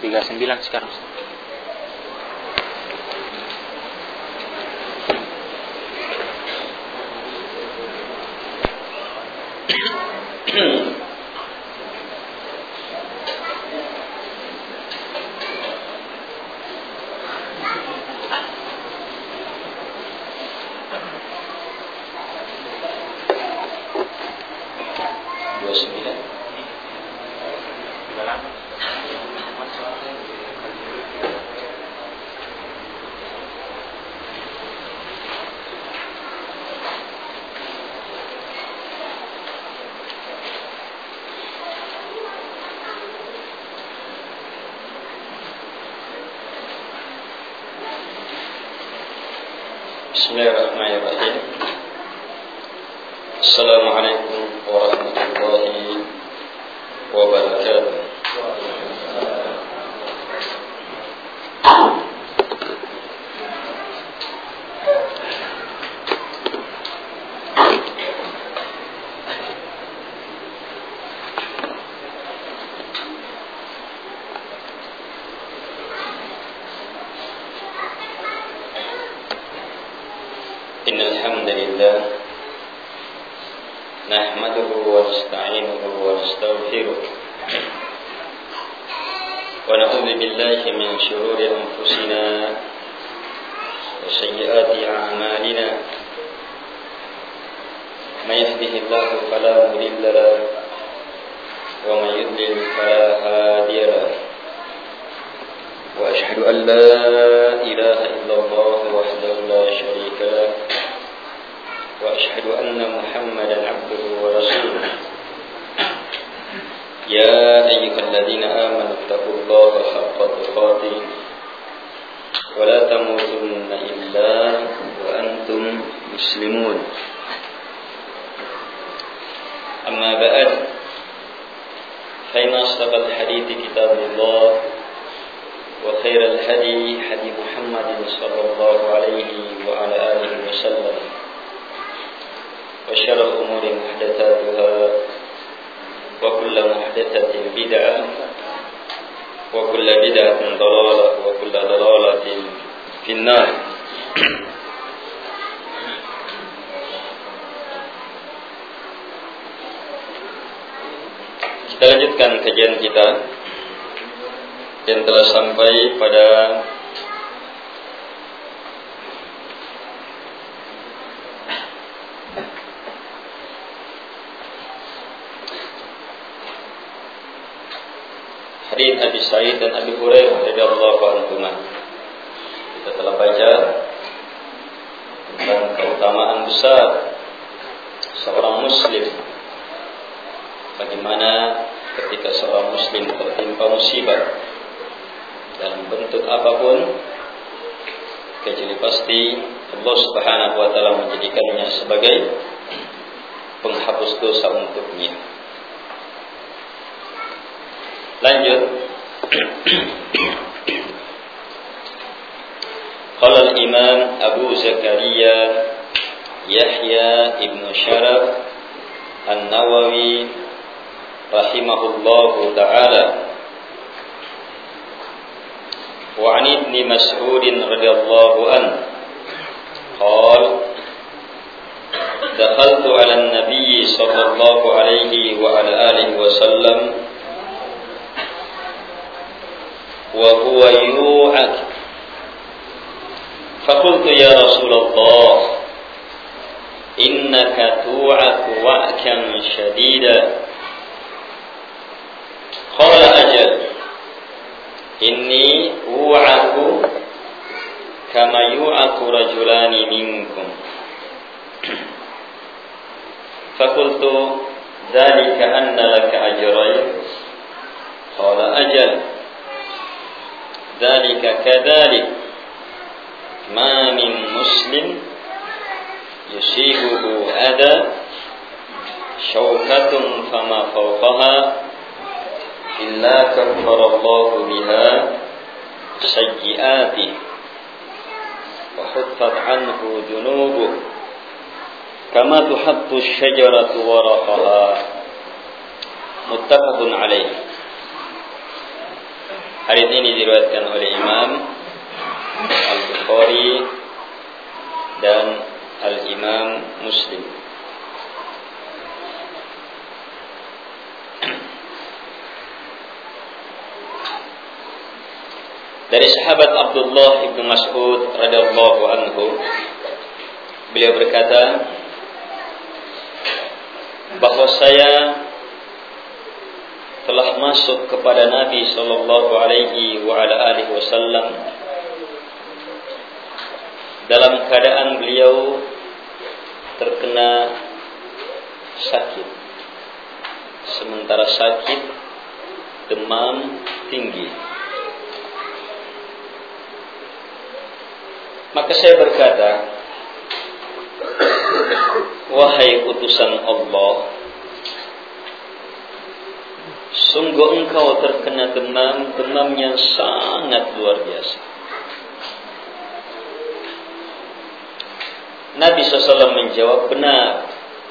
39 sekarang. Bismillahirrahmanirrahim. Assalamualaikum warahmatullahi wabarakatuh. ونعوذ بالله من شرور أنفسنا وسيئات أعمالنا من يهده الله فلا مضل له ومن يضلل فلا هادي له وأشهد أن لا إله إلا الله وحده لا شريك له وأشهد أن محمدا عبده ورسوله يا أيها الذين آمنوا اتقوا الله حق تقاته ولا تموتن إلا وأنتم مسلمون أما بعد فإن أصدق الحديث كتاب الله وخير الهدي هدي محمد صلى الله عليه وعلى آله وسلم وشر الأمور محدثاتها وكل محدثة بدعة وكل بدعة ضلالة وكل ضلالة في النار. Kita lanjutkan kajian kita yang telah sampai pada hadits Abi Sa'id dan Abi Hurairah radhiyallahu anhuma. Kita telah baca tentang keutamaan besar seorang muslim, bagaimana ketika seorang muslim tertimpa musibah dalam bentuk apapun, kecuali pasti Allah Subhanahu wa taala menjadikannya sebagai penghapus dosa untuknya. Lanjut. Qala al-Imam Abu Zakaria Yahya ibn Sharaf An-Nawawi rahimahullahu ta'ala wa 'an Ibn Mas'ud radhiyallahu anhu qala dakhaltu 'ala an-nabiy sallallahu alaihi wa ala alihi wa sallam وهو يوعك فقلت يا رسول الله إنك توعك وعكا شديدا قال أجل إني أوعك كما يوعك رجلان منكم فقلت ذلك أن لك أجرين قال أجل ذلك كذلك ما من مسلم يصيبه أذى شوكة فما فوقها إلا كفر الله بها سيئاته وحطت عنه ذنوبه كما تحط الشجرة ورقها متفق عليه. Hadis ini diriwayatkan oleh Imam Al-Bukhari dan Al-Imam Muslim. Dari sahabat Abdullah ibn Mas'ud radhiyallahu anhu, beliau berkata bahwa saya telah masuk kepada Nabi sallallahu alaihi wa ala alihi wasallam dalam keadaan beliau terkena sakit. Sementara sakit, demam tinggi. Maka saya berkata, wahai utusan Allah, sungguh engkau terkena demam yang sangat luar biasa. Nabi SAW menjawab, benar.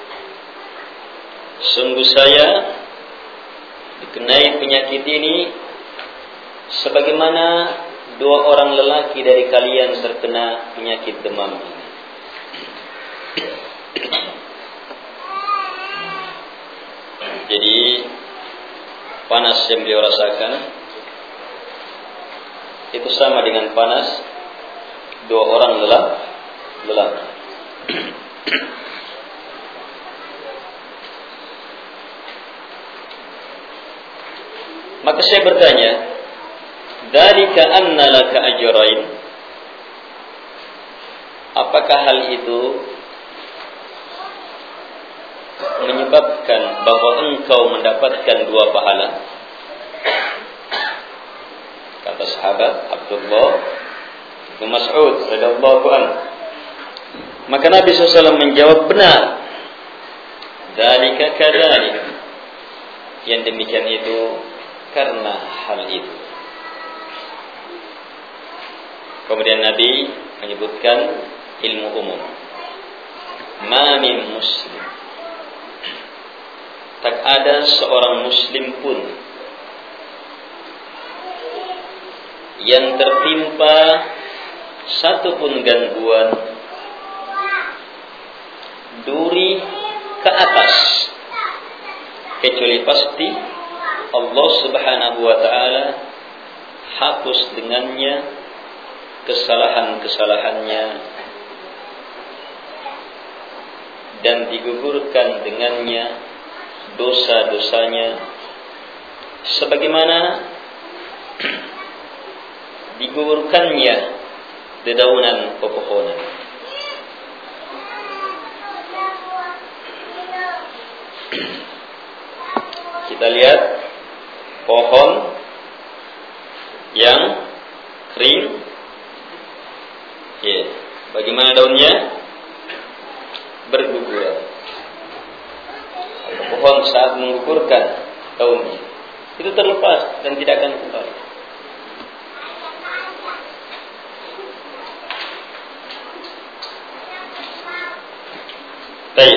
Sungguh saya dikenai penyakit ini sebagaimana dua orang lelaki dari kalian terkena penyakit demam ini. Jadi panas yang beliau rasakan itu sama dengan panas dua orang lelaki. Maka saya bertanya, dzalika anna laka ajrain, apakah hal itu menyebabkan bahwa engkau mendapatkan dua pahala? Kata sahabat Abdullah bin Mas'ud radhiyallahu anhu. Maka Nabi SAW menjawab, benar. Dzalika kadzalik, yang demikian itu karena hal itu. Kemudian Nabi menyebutkan ilmu umum. Ma min muslim, tak ada seorang muslim pun yang tertimpa satu pun gangguan duri ke atas, kecuali pasti Allah Subhanahu wa ta'ala hapus dengannya kesalahan-kesalahannya dan digugurkan dengannya dosa-dosanya sebagaimana digugurkannya dedaunan pepohonan. Kita lihat pohon yang kering, bagaimana daunnya berguguran. Pohon saat menggugurkan daunnya itu terlepas dan tidak akan kembali. Baik.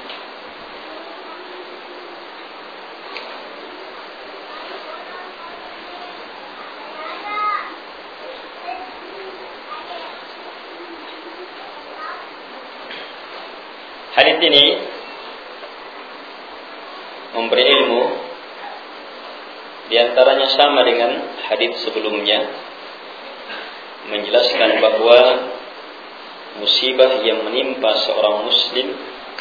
Hadis ini memberi ilmu, diantaranya sama dengan hadis sebelumnya, menjelaskan bahwa musibah yang menimpa seorang muslim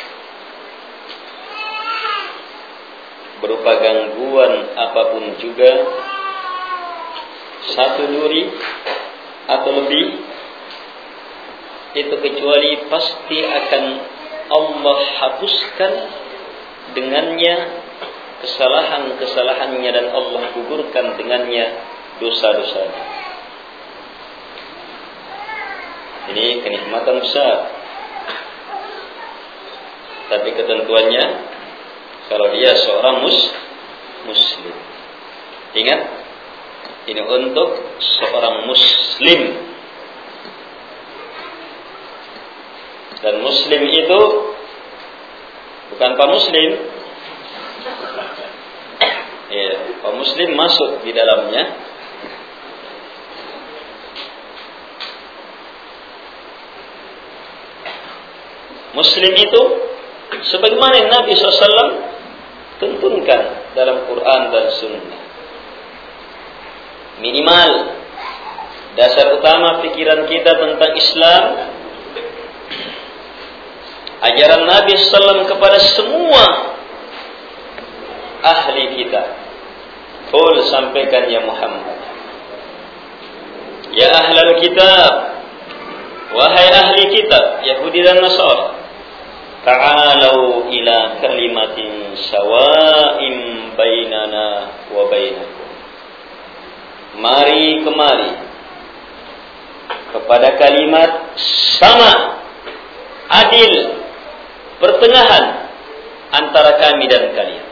berupa gangguan apapun juga, satu duri atau lebih, itu kecuali pasti akan Allah hapuskan dengannya kesalahan-kesalahannya dan Allah gugurkan dengannya dosa-dosanya. Ini kenikmatan besar. Tapi ketentuannya kalau dia seorang muslim. Ingat, ini untuk seorang muslim. Dan muslim itu bukan Pak Muslim. Pak Muslim masuk di dalamnya, Muslim itu sebagaimana yang Nabi SAW tuntunkan dalam Quran dan Sunnah. Minimal dasar utama pikiran kita tentang Islam, ajaran Nabi SAW kepada semua ahli kita. Qul, sampaikan ya Muhammad. Ya ahlal kitab, wahai ahli kitab, Yahudi dan Nasara, ta'alau ila kalimatin sawa'in bainana wa bainakum. Mari kemari kepada kalimat sama, adil, pertengahan antara kami dan kalian.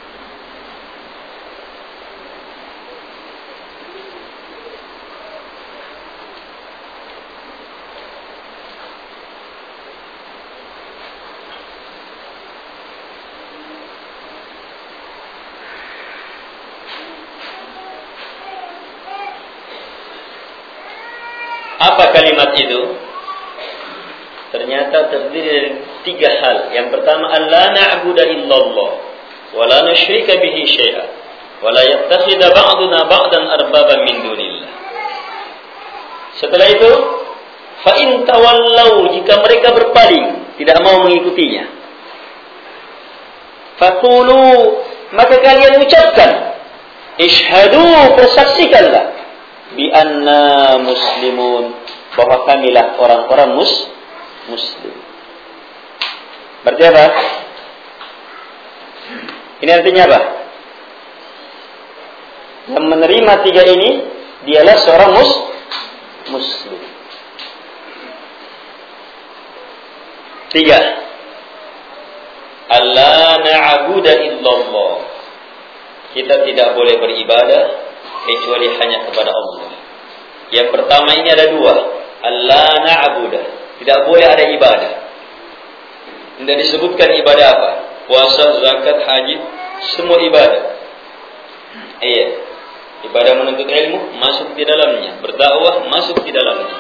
Apa kalimat itu? Ternyata terdiri dari 3 hal. Yang pertama, alla na'budu illallah wa la nusyrika bihi syai'an wa la yattakhidha ba'duna ba'dan arbaban min dunillah. Setelah itu, fa in tawallau, jika mereka berpaling, tidak mau mengikutinya, faqulu, maka kalian ucapkan, ishhadu, persaksikanlah, bi anna muslimun, bahwa kamilah orang-orang muslim. Berarti apa? Ini artinya apa? Yang menerima 3 ini dialah seorang muslim. 3. Alla na'budu illallah. Kita tidak boleh beribadah kecuali hanya kepada Allah. Yang pertama ini ada 2. Alla na'budu, tidak boleh ada ibadah. Tidak disebutkan ibadah apa. Puasa, zakat, haji, semua ibadah. Iya. Ibadah menuntut ilmu masuk di dalamnya, berdakwah masuk di dalamnya.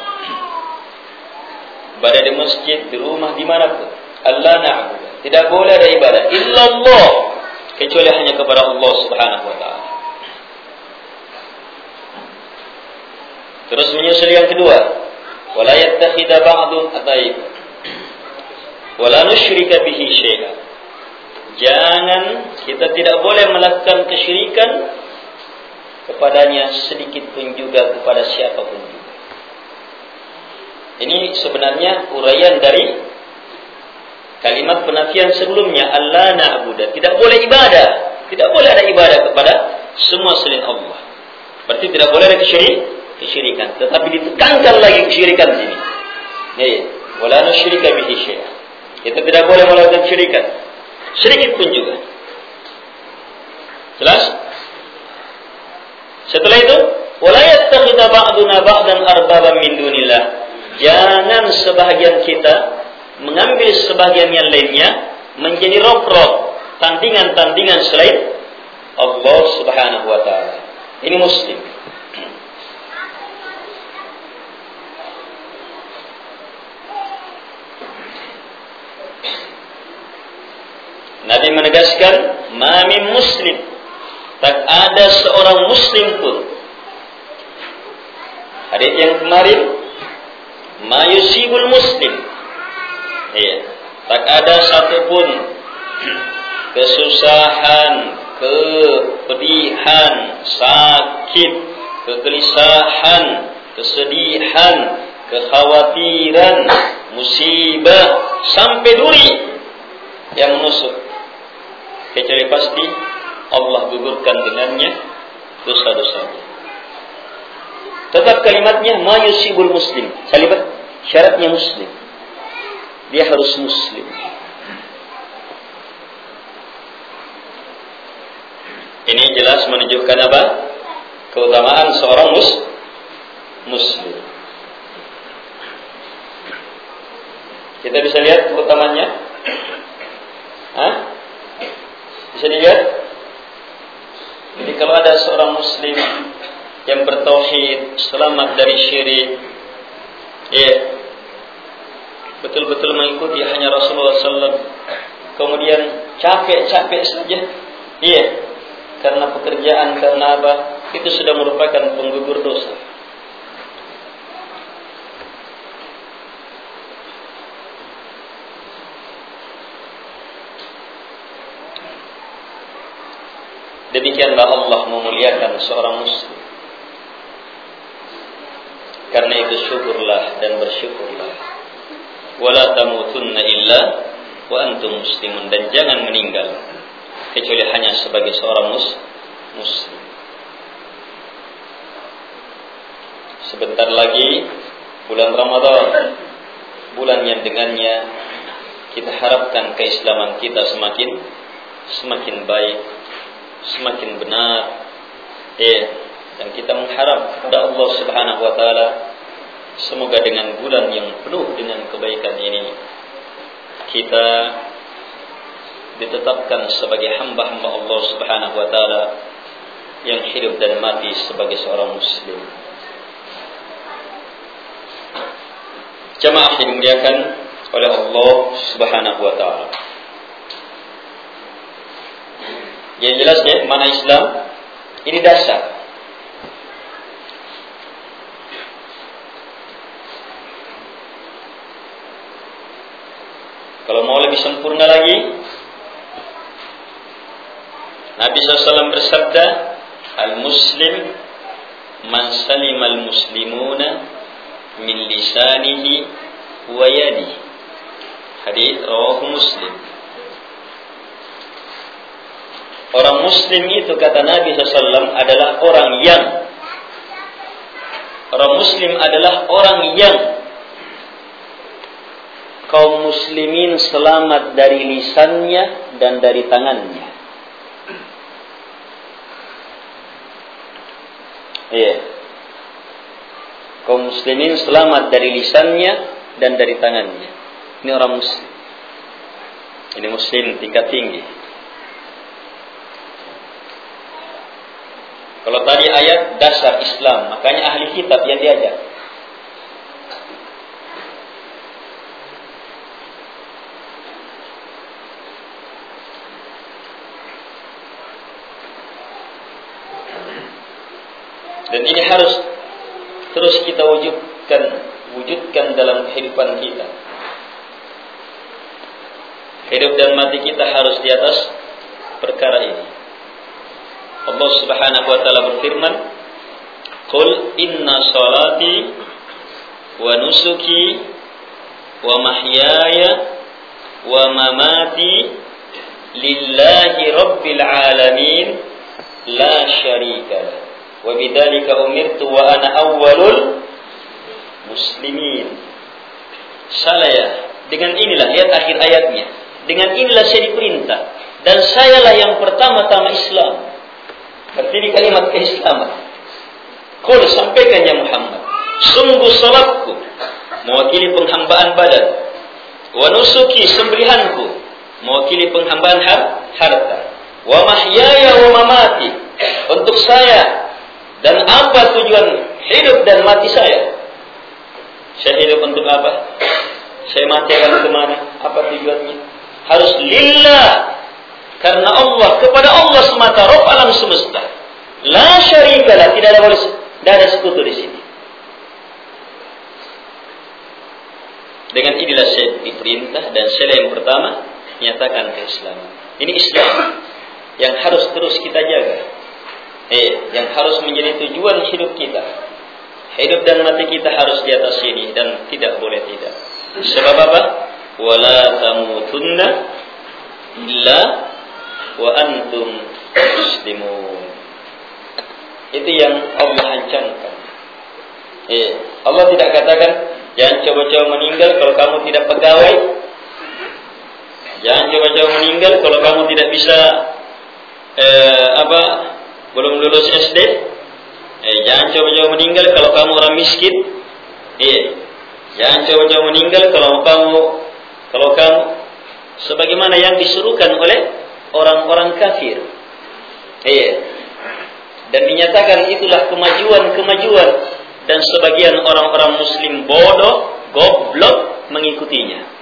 Ibadah di masjid, di rumah, dimanapun. Alla na'budu, tidak boleh ada ibadah illallah kecuali hanya kepada Allah Subhanahu wa ta'ala. Terus menyusul yang kedua, wala yattakhidha ba'dun ataib wala nusyrika bihi syai'an. Jangan, kita tidak boleh melakukan kesyirikan kepadanya sedikit pun juga, kepada siapapun juga. Ini sebenarnya uraian dari kalimat penafian sebelumnya, alla na'budu, tidak boleh ibadah, tidak boleh ada ibadah kepada semua selain Allah. Berarti tidak boleh ada kesyirikan, tetapi ditekankan lagi kesyirikan di sini. Ya, wala nusyrika bihi syai'an. Kita tidak boleh melakukan kesyirikan sedikit pun juga. Jelas? Setelah itu, wala yattakhidha ba'duna ba'dan arbaban min dunillah. Jangan sebahagian kita mengambil sebahagian yang lainnya menjadi rob-rob, tandingan-tandingan selain Allah Subhanahu wa ta'ala. Ini muslim. Nabi menegaskan, ma min muslim, tak ada seorang muslim pun. Hadits yang kemarin, ma yusibul muslim, iya, tak ada satupun kesusahan, kepedihan, sakit, kegelisahan, kesedihan, kekhawatiran, musibah, sampai duri yang menusuk, kecuali pasti Allah gugurkan dengannya dosa-dosanya. Tetap kalimatnya ma yusibul muslim, syaratnya muslim, dia harus muslim. Ini jelas menunjukkan apa? Keutamaan seorang muslim. Kita bisa lihat keutamaannya. Bisa dilihat. Jadi kalau ada seorang muslim yang bertauhid, selamat dari syirik, ya, betul-betul mengikuti hanya Rasulullah SAW, kemudian capek-capek saja, iya, karena pekerjaan, karena apa, itu sudah merupakan penggugur dosa. Demikianlah Allah memuliakan seorang muslim. Karena itu syukurlah dan bersyukurlah. Wala tamutunna illa wa antum muslimun, dan jangan meninggal kecuali hanya sebagai seorang muslim. Sebentar lagi bulan Ramadan, bulan yang dengannya kita harapkan keislaman kita semakin baik, semakin benar, dan kita mengharap kepada Allah Subhanahu wa taala, semoga dengan bulan yang penuh dengan kebaikan ini kita ditetapkan sebagai hamba-hamba Allah Subhanahu wa taala yang hidup dan mati sebagai seorang muslim. Jamaah yang dimuliakan oleh Allah Subhanahu wa taala. Yang jelasnya mana Islam ini dasar. Kalau mau lebih sempurna lagi, Nabi SAW bersabda, Al-Muslim man salima al-muslimuna min lisanihi wa yadihi. Hadis rawahu Muslim. Orang muslim itu kata Nabi SAW adalah orang muslim adalah orang yang kaum muslimin selamat dari lisannya dan dari tangannya. Iya. Kaum muslimin selamat dari lisannya dan dari tangannya. Ini orang muslim. Ini muslim tingkat tinggi. Kalau tadi ayat dasar Islam, makanya ahli kitab yang diajak. Dan ini harus terus kita wujudkan dalam kehidupan kita. Hidup dan mati kita harus di atas perkara ini. Allah Subhanahu wa taala berfirman, "Qul inna salati wa nusuki wa mahyaya wa mamati lillahi rabbil alamin la syarika lah. Wa bidzalika umirtu wa ana awwalul muslimin." Saya, dengan inilah, lihat akhir ayatnya, dengan inilah saya diperintah dan sayalah yang pertama-tama Islam. Berarti di kalimat keislaman. Qul, sampaikan ya Muhammad, sungguh salatku mewakili penghambaan badan, wa nusuki, sembelihanku mewakili penghambaan harta, wa mahyaya wa mamati, untuk saya dan apa tujuan hidup dan mati saya. Saya hidup untuk apa? Saya mati akan kemana? Apa tujuannya? Harus lillah, karena Allah, kepada Allah semata, Rabb alam semesta. La syarikalah, tidak ada sekutu di sini. Dengan inilah saya diperintah dan saya yang pertama nyatakan keislaman. Ini Islam yang harus terus kita jaga. Yang harus menjadi tujuan hidup kita. Hidup dan mati kita harus di atas ini dan tidak boleh tidak. Sebab apa? Wala tamutunna illa wa antum muslimun. Itu yang Allah hancurkan. Allah tidak katakan jangan coba-coba meninggal kalau kamu tidak pegawai. Jangan coba-coba meninggal kalau kamu tidak bisa belum lulus SD. Jangan coba-coba meninggal kalau kamu orang miskin. Jangan coba-coba meninggal kalau kamu sebagaimana yang disuruhkan oleh orang-orang kafir. Dan dinyatakan itulah kemajuan dan sebagian orang-orang muslim bodoh, goblok, mengikutinya.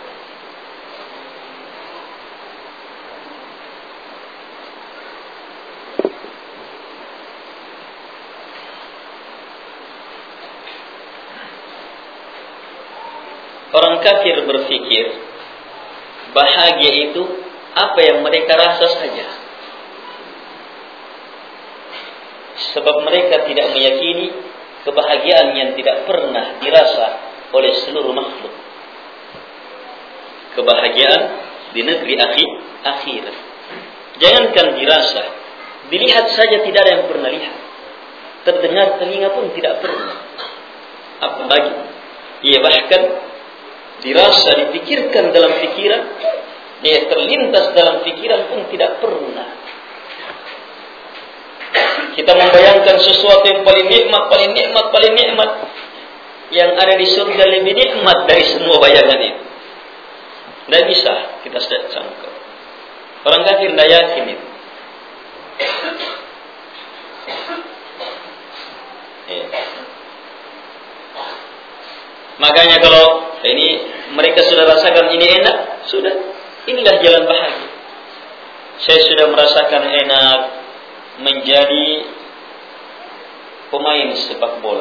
Orang kafir berpikir bahagia itu apa yang mereka rasa saja. Sebab mereka tidak meyakini kebahagiaan yang tidak pernah dirasa oleh seluruh makhluk. Kebahagiaan di negeri akhirat. Jangankan dirasa, dilihat saja tidak ada yang pernah lihat. Terdengar telinga pun tidak pernah. Apalagi, ia bahkan dirasa, dipikirkan dalam pikiran, dia terlintas dalam pikiran pun tidak pernah. Kita membayangkan sesuatu yang paling nikmat yang ada di surga lebih nikmat dari semua bayangan itu. Tidak bisa kita sangka. Orang kafir tidak yakin itu. Makanya kalau ini mereka sudah rasakan ini enak, sudah, inilah jalan bahagia. Saya sudah merasakan enak menjadi pemain sepak bola.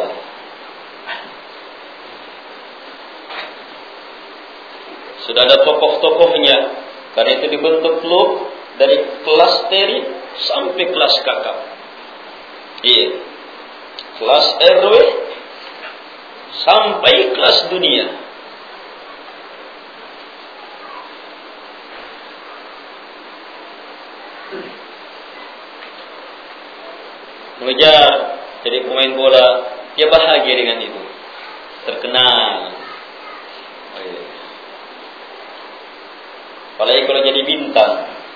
Sudah ada tokoh-tokohnya, karena itu dibentuk klub dari kelas teri sampai kelas kakap. Iya, kelas RW sampai kelas dunia. Mengejar jadi pemain bola, dia bahagia dengan itu, terkenal. Apalagi kalau jadi bintang.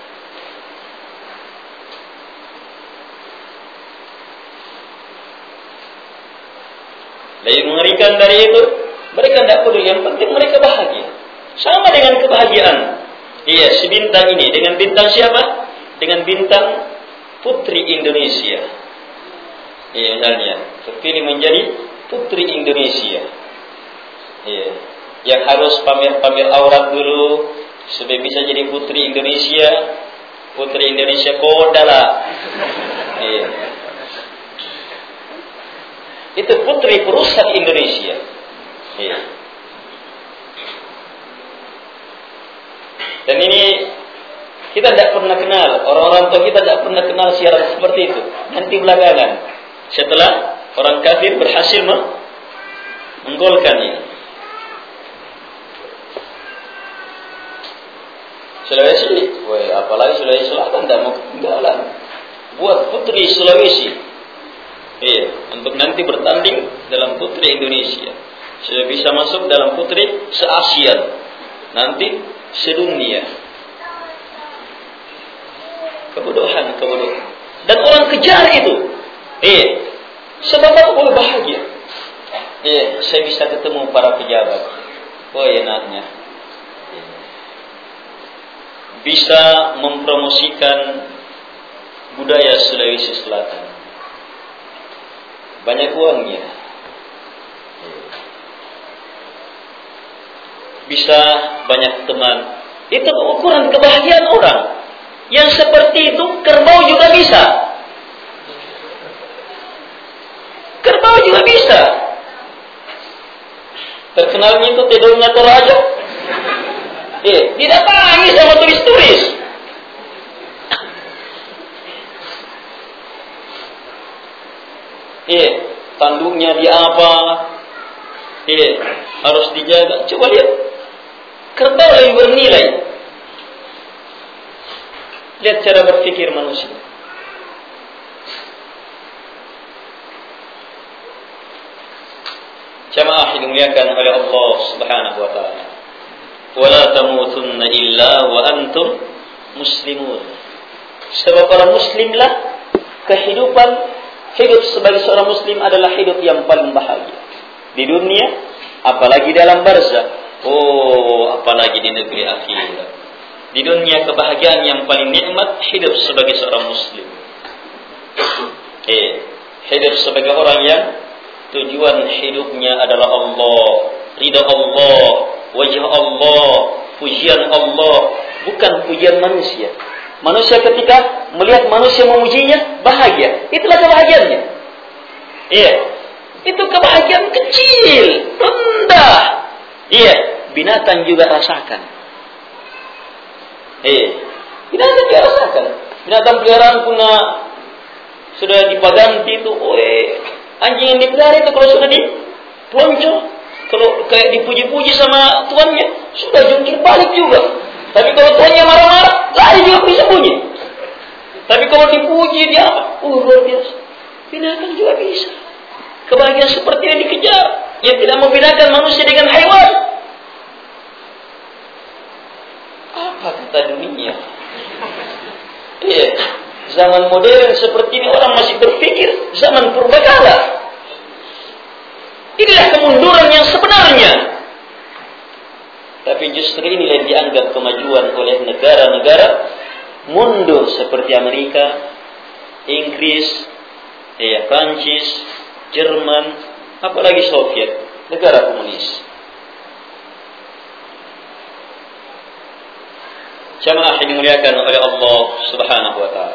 Lebih mengerikan dari itu, mereka tidak peduli, yang penting mereka bahagia. Sama dengan kebahagiaan. Iya, si bintang ini dengan bintang siapa? Dengan bintang putri Indonesia. Iya, misalnya terpilih menjadi putri Indonesia. Iya, yang harus pamer-pamer aurat dulu supaya bisa jadi putri Indonesia. Putri Indonesia kodala. Iya. Itu putri perusak Indonesia. Iya. Dan ini kita tidak pernah kenal, orang-orang tua kita tidak pernah kenal siaran seperti itu. Nanti belakangan, setelah orang kafir berhasil menggolkannya. Sulawesi, apalagi Sulawesi Selatan tidak mau ketinggalan. Buat putri Sulawesi, untuk nanti bertanding dalam putri Indonesia, sudah bisa masuk dalam putri se-Asia, nanti sedunia. Kebodohan. Dan orang kejar itu. Sebab apa boleh bahagia? Saya bisa ketemu para pejabat. Enaknya. Bisa mempromosikan budaya Sulawesi Selatan. Banyak uangnya. Bisa banyak teman. Itu ukuran kebahagiaan orang. Yang seperti itu kerbau juga bisa. Kerbau juga bisa. Terkenalnya itu tidurnya Toraja. Didatangi sama turis-turis. Tanduknya di apa? Harus dijaga. Coba lihat. Kerbau lebih bernilai. Lihat cara berpikir manusia. Jamaah dimuliakan oleh Allah Subhanahu wa taala. Wala tamutunna illa wa antum muslimun. Sebab orang muslimlah hidup sebagai seorang muslim adalah hidup yang paling bahagia di dunia, apalagi dalam barzakh. Apalagi di negeri akhirat. Di dunia kebahagiaan yang paling nikmat hidup sebagai seorang muslim. Hidup sebagai orang yang tujuan hidupnya adalah Allah, ridha Allah, wajah Allah, pujian Allah, bukan pujian manusia. Manusia ketika melihat manusia memujinya, bahagia. Itulah kebahagiaannya. Iya. Itu kebahagiaan kecil, rendah. Iya. Binatang juga rasakan. Iya. Binatang juga rasakan. Binatang peliharaan punya sudah dipaganti itu, anjing yang dipelihara itu kalau sudah dipelonco, kalau kayak dipuji-puji sama tuannya, sudah jungkir balik juga. Tapi kalau tuannya marah-marah, lari juga bisa bunyi. Tapi kalau dipuji dia apa? Luar biasa. Binatang juga bisa. Kebahagiaan seperti yang dikejar, yang tidak membedakan manusia dengan hewan. Apa kata dunia? Iya. Zaman modern seperti ini orang masih berpikir zaman purbakala. Inilah kemunduran yang sebenarnya. Tapi justru inilah yang dianggap kemajuan oleh negara-negara mundur seperti Amerika, Inggris, Prancis, Jerman, apalagi Soviet, negara komunis. Jamaah yang dimuliakan oleh Allah Subhanahu wa taala.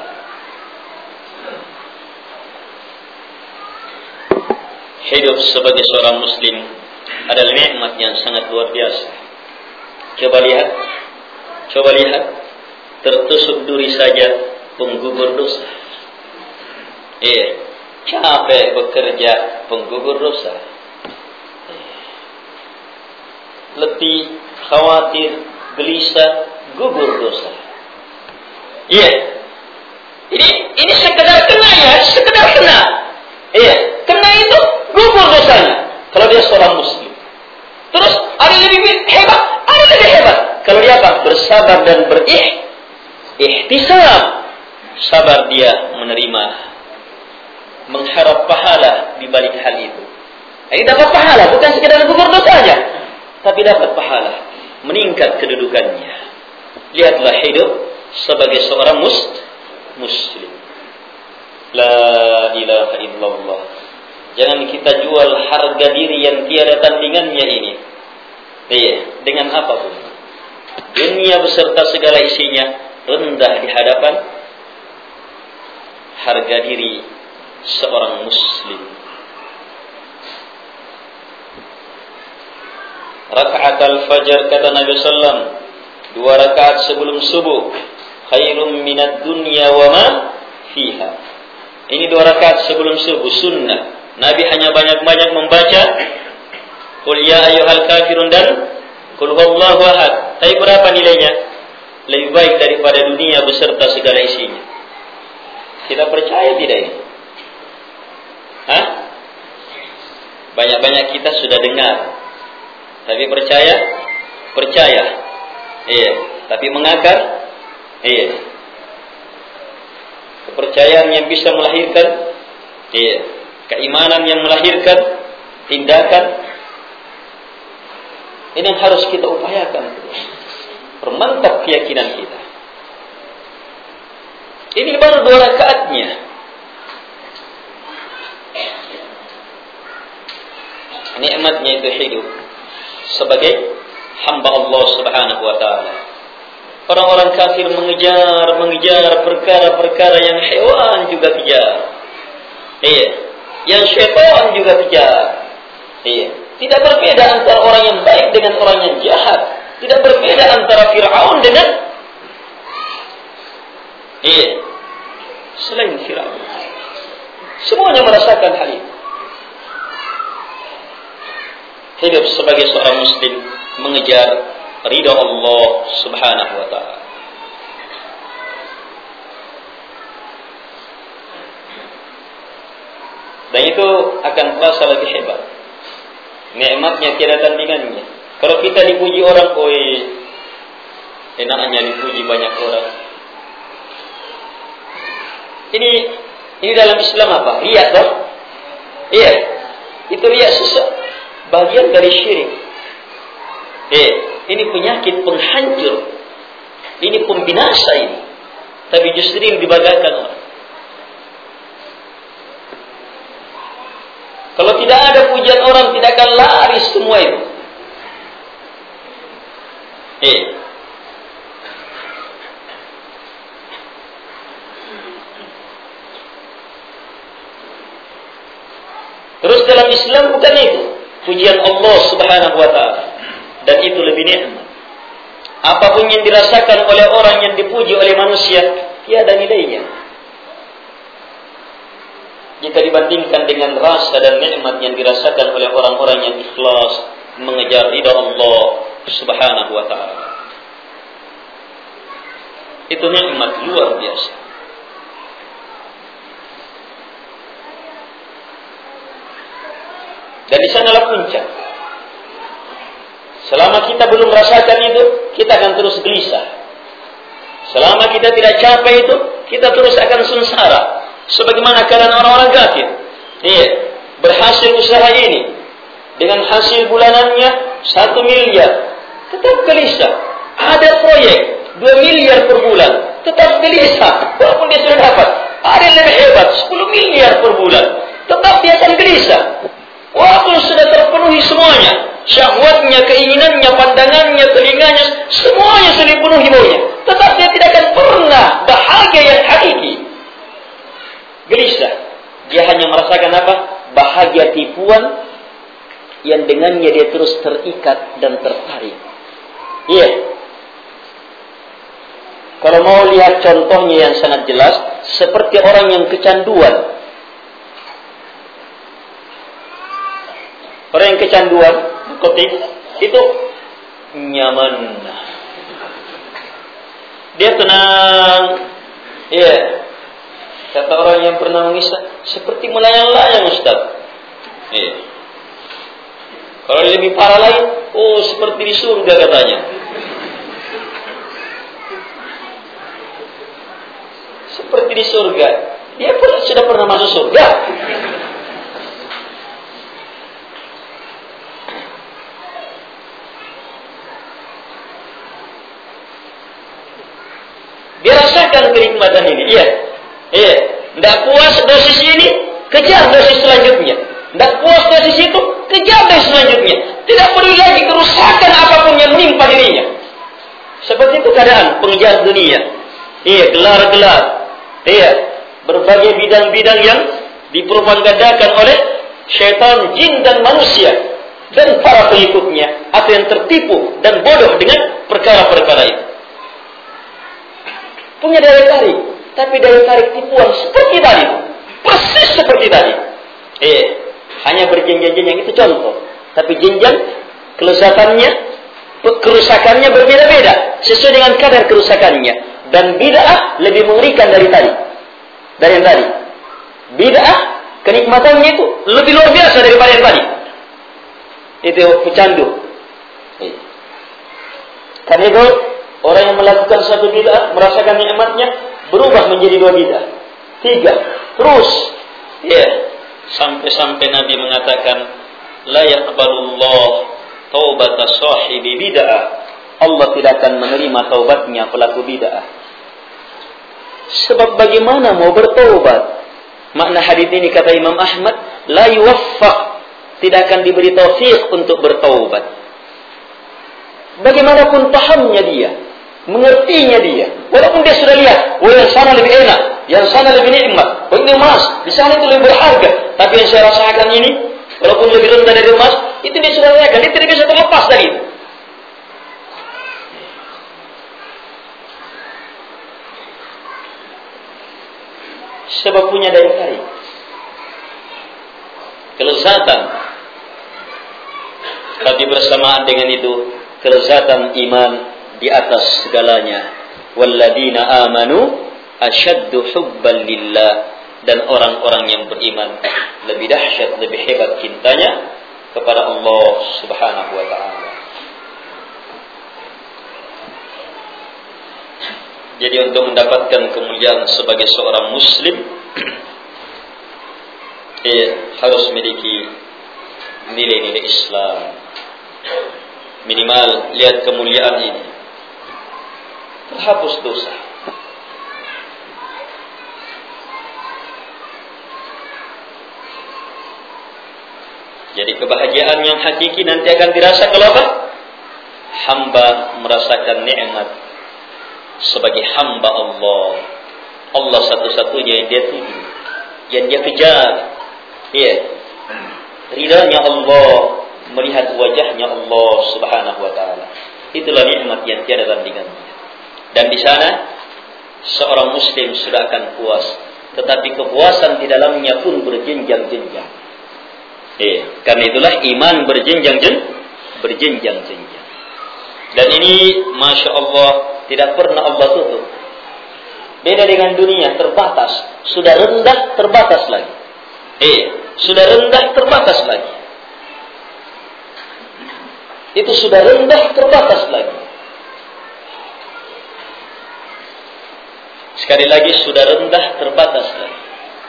Hidup sebagai seorang muslim adalah nikmat yang sangat luar biasa. Coba lihat, tertusuk duri saja penggugur dosa. Capek bekerja penggugur dosa. Letih, khawatir, gelisah, gugur dosa. Ini sekedar kena ya, sekedar kena. Kena itu gugur dosanya. Kalau dia seorang muslim. Terus ada yang lebih hebat, ada yang lebih hebat. Kalau dia apa? Bersabar dan ihtisab. Sabar dia menerima, mengharap pahala di balik hal itu. Ini dapat pahala, bukan sekedar gugur dosanya, tapi dapat pahala, meningkat kedudukannya. Lihatlah hidup sebagai seorang muslim. La ilaha illallah. Jangan kita jual harga diri yang tiada tandingannya ini. Dengan apapun. Dunia beserta segala isinya rendah di hadapan harga diri seorang muslim. Rakaat al-fajr kata Nabi sallam, 2 rakaat sebelum subuh, khairum minad dunya wa ma fiha. Ini 2 rakaat sebelum subuh sunnah. Nabi hanya banyak-banyak membaca Qul ya ayyuhal kafirun dan Qul huwallahu ahad. Tapi berapa nilainya? Lebih baik daripada dunia beserta segala isinya. Kita percaya tidak ini? Banyak-banyak kita sudah dengar. Tapi percaya? Percaya. Tapi mengakar? Kepercayaan yang bisa melahirkan keimanan yang melahirkan tindakan. Ini yang harus kita upayakan, permantap keyakinan kita. Ini baru 2 rakaatnya. Nikmatnya itu hidup sebagai hamba Allah Subhanahu wa taala. Orang-orang kafir mengejar perkara-perkara yang hewan juga kejar. Yang syaitan juga kejar. Tidak berbeda antara orang yang baik dengan orang yang jahat. Tidak berbeda antara Fir'aun dengan selain Fir'aun. Semuanya merasakan hal itu. Hidup sebagai seorang muslim mengejar ridha Allah Subhanahu wa taala. Dan itu akan terasa lebih hebat. Nikmatnya tiada tandingannya. Kalau kita dipuji orang, enaknya dipuji banyak orang. Ini dalam Islam apa? Riya toh? Itu riya bagian dari syirik. Ini penyakit penghancur. Ini pembinasa ini. Tapi justru ini dibanggakan orang. Kalau tidak ada pujian orang, tidak akan laris semua itu. Terus dalam Islam bukan itu pujian Allah Subhanahu wa ta'ala, dan itu lebih nikmat. Apapun yang dirasakan oleh orang yang dipuji oleh manusia, tiada nilainya jika dibandingkan dengan rasa dan nikmat yang dirasakan oleh orang-orang yang ikhlas mengejar ridha Allah Subhanahu wa ta'ala. Itu nikmat luar biasa. Dan di sanalah puncak. Selama kita belum merasakan itu, kita akan terus gelisah. Selama kita tidak capai itu, kita terus akan sengsara. Sebagaimana keadaan orang-orang kafir. Berhasil usaha ini dengan hasil bulanannya 1 miliar, tetap gelisah. Ada proyek 2 miliar per bulan, tetap gelisah. Walaupun dia sudah dapat. Ada yang lebih hebat 10 miliar per bulan, tetap dia akan gelisah. Walaupun sudah terpenuhi semuanya, syahwatnya, keinginannya, pandangannya, telinganya, semuanya sudah dipenuhi maunya, tetap dia tidak akan pernah bahagia yang hakiki. Gelisah. Dia hanya merasakan apa? Bahagia tipuan yang dengannya dia terus terikat dan tertarik. Kalau mau lihat contohnya yang sangat jelas, seperti orang yang kecanduan. Orang yang kecanduan narkotik itu nyaman. Dia tenang. Kata orang yang pernah mengisah, seperti melayang-layang, Ustaz. Kalau lebih parah lagi, seperti di surga katanya. Seperti di surga. Dia pun sudah pernah masuk surga. Dia rasakan kenikmatan ini. Tidak puas dosis ini, kejar dosis selanjutnya. Tidak puas dosis itu, kejar dosis selanjutnya. Tidak perlu lagi kerusakan apapun yang menimpa dirinya. Seperti itu keadaan pengejar dunia. Gelar-gelar. Berbagai bidang-bidang yang dipropagandakan oleh syaitan, jin dan manusia dan para pengikutnya, atau yang tertipu dan bodoh dengan perkara-perkara itu. Punya daya tarik, tapi daya tarik tipuan seperti tadi, persis seperti tadi. Hanya berjenjang-jenjang, itu contoh. Tapi jenjang kelezatannya, kerusakannya berbeda-beda sesuai dengan kadar kerusakannya. Dan bid'ah lebih mengerikan dari yang tadi. Bid'ah kenikmatannya itu lebih luar biasa daripada yang tadi. Itu pecandu. Karena itu orang yang melakukan satu bid'ah, merasakan nikmatnya, berubah menjadi 2 bid'ah, 3, terus. Sampai-sampai Nabi mengatakan, la yaqbalullah taubata sahibi bid'ah. Allah tidak akan menerima taubatnya pelaku bid'ah. Sebab bagaimana mau bertaubat? Makna hadis ini kata Imam Ahmad, la yuwaffaq, tidak akan diberi taufik untuk bertaubat. Bagaimanapun pahamnya dia, mengertinya dia, walaupun dia sudah lihat, yang sana lebih enak, yang sana lebih nikmat, ini emas, di sana itu lebih berharga, tapi yang saya rasakan ini, walaupun lebih rendah dari emas, itu dia sudah rasakan, dia tidak bisa terlepas dari itu. Sebab punya daya tarik, kelezatan, tapi bersamaan dengan itu kelezatan iman di atas segalanya. Walladzina amanu asyaddu hubban lillah, dan orang-orang yang beriman lebih dahsyat, lebih hebat cintanya kepada Allah Subhanahu wa taala. Jadi untuk mendapatkan kemuliaan sebagai seorang muslim, harus memiliki nilai-nilai Islam. Minimal lihat kemuliaan ini, terhapus dosa. Jadi kebahagiaan yang hakiki nanti akan dirasa kalau apa? hamba merasakan nikmat sebagai hamba Allah. Allah satu-satunya yang dia tuju, yang dia kejar. Ya, ridanya Allah, melihat wajahnya Allah Subhanahu wa taala. Itulah nikmat yang tiada tandingannya. Dan di sana seorang muslim sudah akan puas, tetapi kepuasan di dalamnya pun berjenjang-jenjang. Karena itulah iman berjenjang-jenjang. Dan ini Masya Allah tidak pernah Allah tutup. Beda dengan dunia, terbatas. Sudah rendah, terbatas lagi. Sudah rendah, terbatas lagi. Itu sudah rendah, terbatas lagi. Sekali lagi, sudah rendah, terbatas lagi.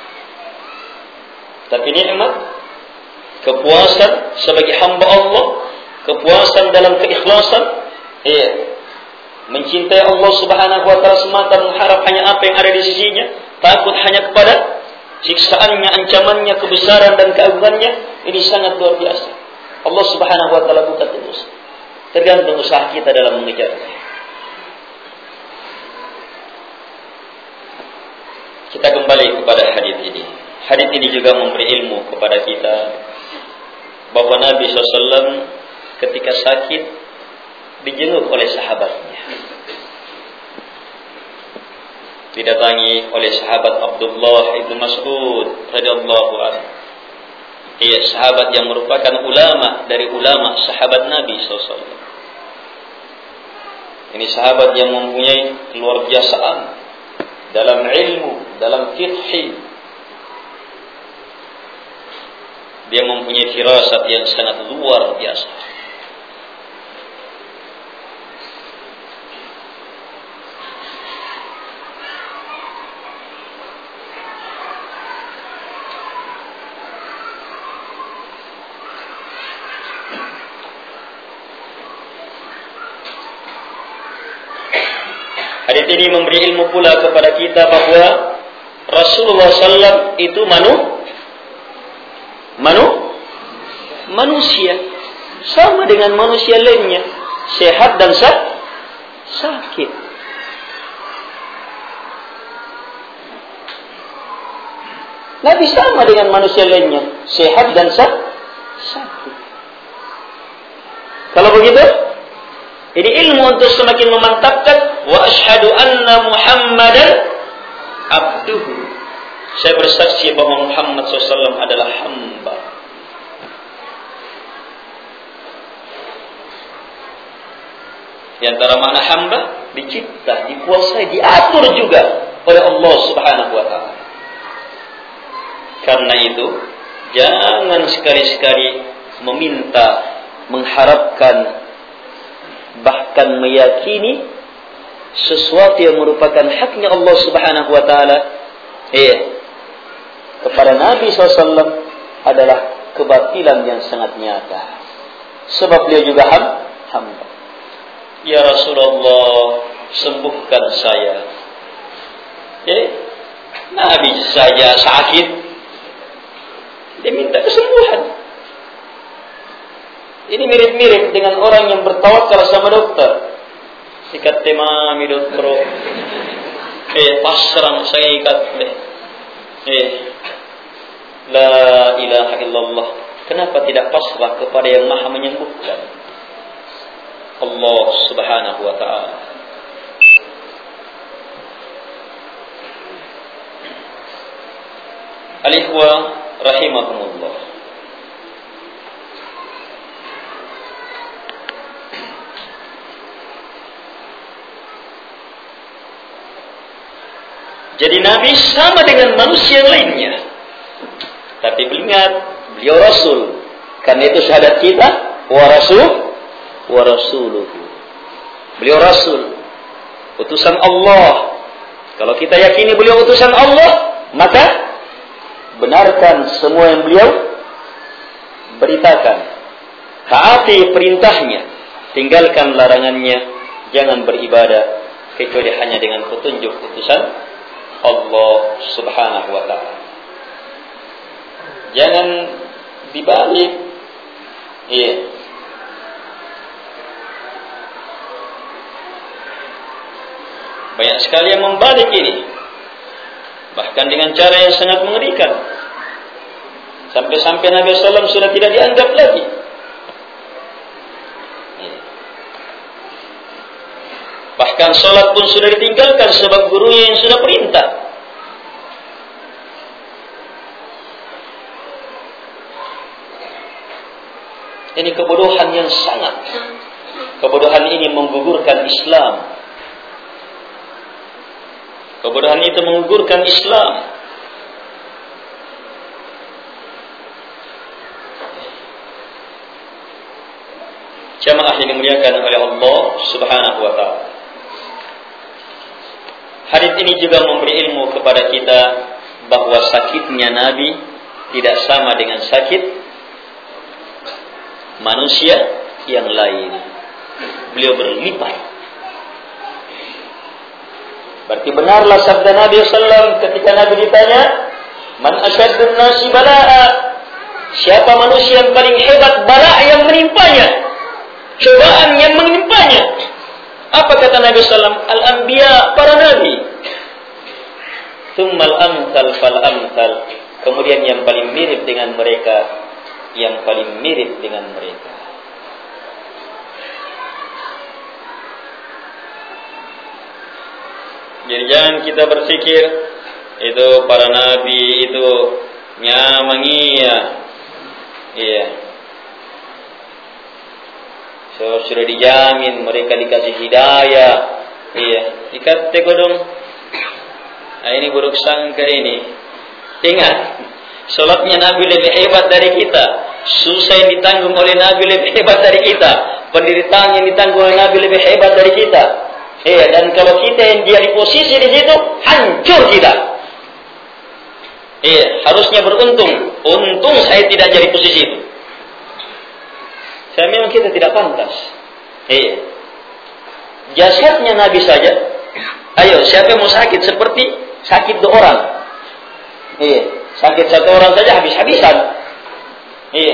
Tapi nikmat, kepuasan sebagai hamba Allah, kepuasan dalam keikhlasan, mencintai Allah Subhanahu wa taala semata, mengharap hanya apa yang ada di sisinya, takut hanya kepada siksaannya, ancamannya, kebesaran dan keagungannya. Ini sangat luar biasa. Allah Subhanahu wa taala buka terus. Tergantung usaha kita dalam mengejarnya. Kita kembali kepada hadis ini. Hadis ini juga memberi ilmu kepada kita bahwa Nabi SAW ketika sakit dijenguk oleh sahabatnya. Didatangi oleh sahabat Abdullah ibn Mas'ud radhiyallahu anhu. Sahabat yang merupakan ulama dari ulama sahabat Nabi SAW. Ini sahabat yang mempunyai luar biasaan dalam ilmu, dalam fiqh. Dia mempunyai firasat yang sangat luar biasa. Hadis ini memberi ilmu pula kepada kita bahwa Rasulullah SAW itu manusia, sama dengan manusia lainnya, sehat dan sakit. Nabi sama dengan manusia lainnya, sehat dan sakit. Kalau begitu, ini ilmu untuk semakin memantapkan wa asyhadu anna Muhammadan abduhu. Saya bersaksi bahwa Muhammad SAW adalah hamba. Di antara makna hamba, dicipta, dikuasai, diatur juga oleh Allah Subhanahu wa taala. Karena itu, jangan sekali-sekali meminta, mengharapkan, bahkan meyakini sesuatu yang merupakan haknya Allah Subhanahu wa taala kepada Nabi SAW adalah kebatilan yang sangat nyata. Sebab beliau juga hamba. Ya Rasulullah, sembuhkan saya. Nabi saja sakit, dia minta kesembuhan. Ini mirip-mirip dengan orang yang bertawakal sama dokter. Ikat temami dokter. Pasrah saya ikat. La ilaha illallah. Kenapa tidak pasrah kepada yang maha menyembuhkan? Allah Subhanahu wa ta'ala. Al-ikhwa rahimahumullah. Jadi Nabi sama dengan manusia lainnya. Tapi ingat, beliau Rasul. Karena itu syahadat kita, wa rasuluhu. Beliau Rasul, utusan Allah. Kalau kita yakini beliau utusan Allah, maka benarkan semua yang beliau beritakan. Taati perintahnya, tinggalkan larangannya. Jangan beribadah kecuali hanya dengan petunjuk utusan Allah Subhanahu wa ta'ala. Jangan dibalik. Banyak sekali yang membalik ini, bahkan dengan cara yang sangat mengerikan. Sampai-sampai Nabi SAW sudah tidak dianggap lagi. Bahkan sholat pun sudah ditinggalkan sebab gurunya yang sudah perintah. Ini kebodohan yang sangat. Kebodohan ini menggugurkan Islam. Kebodohan itu menggugurkan Islam. Jamaah yang dimuliakan oleh Allah Subhanahu wa taala. Hadis ini juga memberi ilmu kepada kita bahwa sakitnya Nabi tidak sama dengan sakit manusia yang lain. Beliau berlipat. Berarti benarlah sabda Nabi SAW ketika Nabi ditanya, "Man asyaddun nasi bala'a?" Siapa manusia yang paling hebat bala yang menimpanya? Cobaan yang menimpanya. Apa kata Nabi SAW? Al-anbiya, para nabi. Tsummal amsal fal amsal. Kemudian yang paling mirip dengan mereka, yang paling mirip dengan mereka. Jadi jangan kita berpikir itu para nabi itu nyamangia. Iya. So, sudah dijamin mereka dikasih hidayah. Iya, ikat tegodong. Nah, ini buruk sangka ini. Ingat, salatnya Nabi lebih hebat dari kita. Susah yang ditanggung oleh Nabi lebih hebat dari kita. Penderitaan yang ditanggung oleh Nabi lebih hebat dari kita. Iya, dan kalau kita yang di posisi di situ, hancur kita. Iya, harusnya beruntung. Untung saya tidak jadi posisi itu. Saya memang kita tidak pantas. Iya. Jasadnya Nabi saja. Ayo, siapa yang mau sakit seperti sakit 2 orang? Iya. Sakit 1 orang saja habis-habisan. Iya.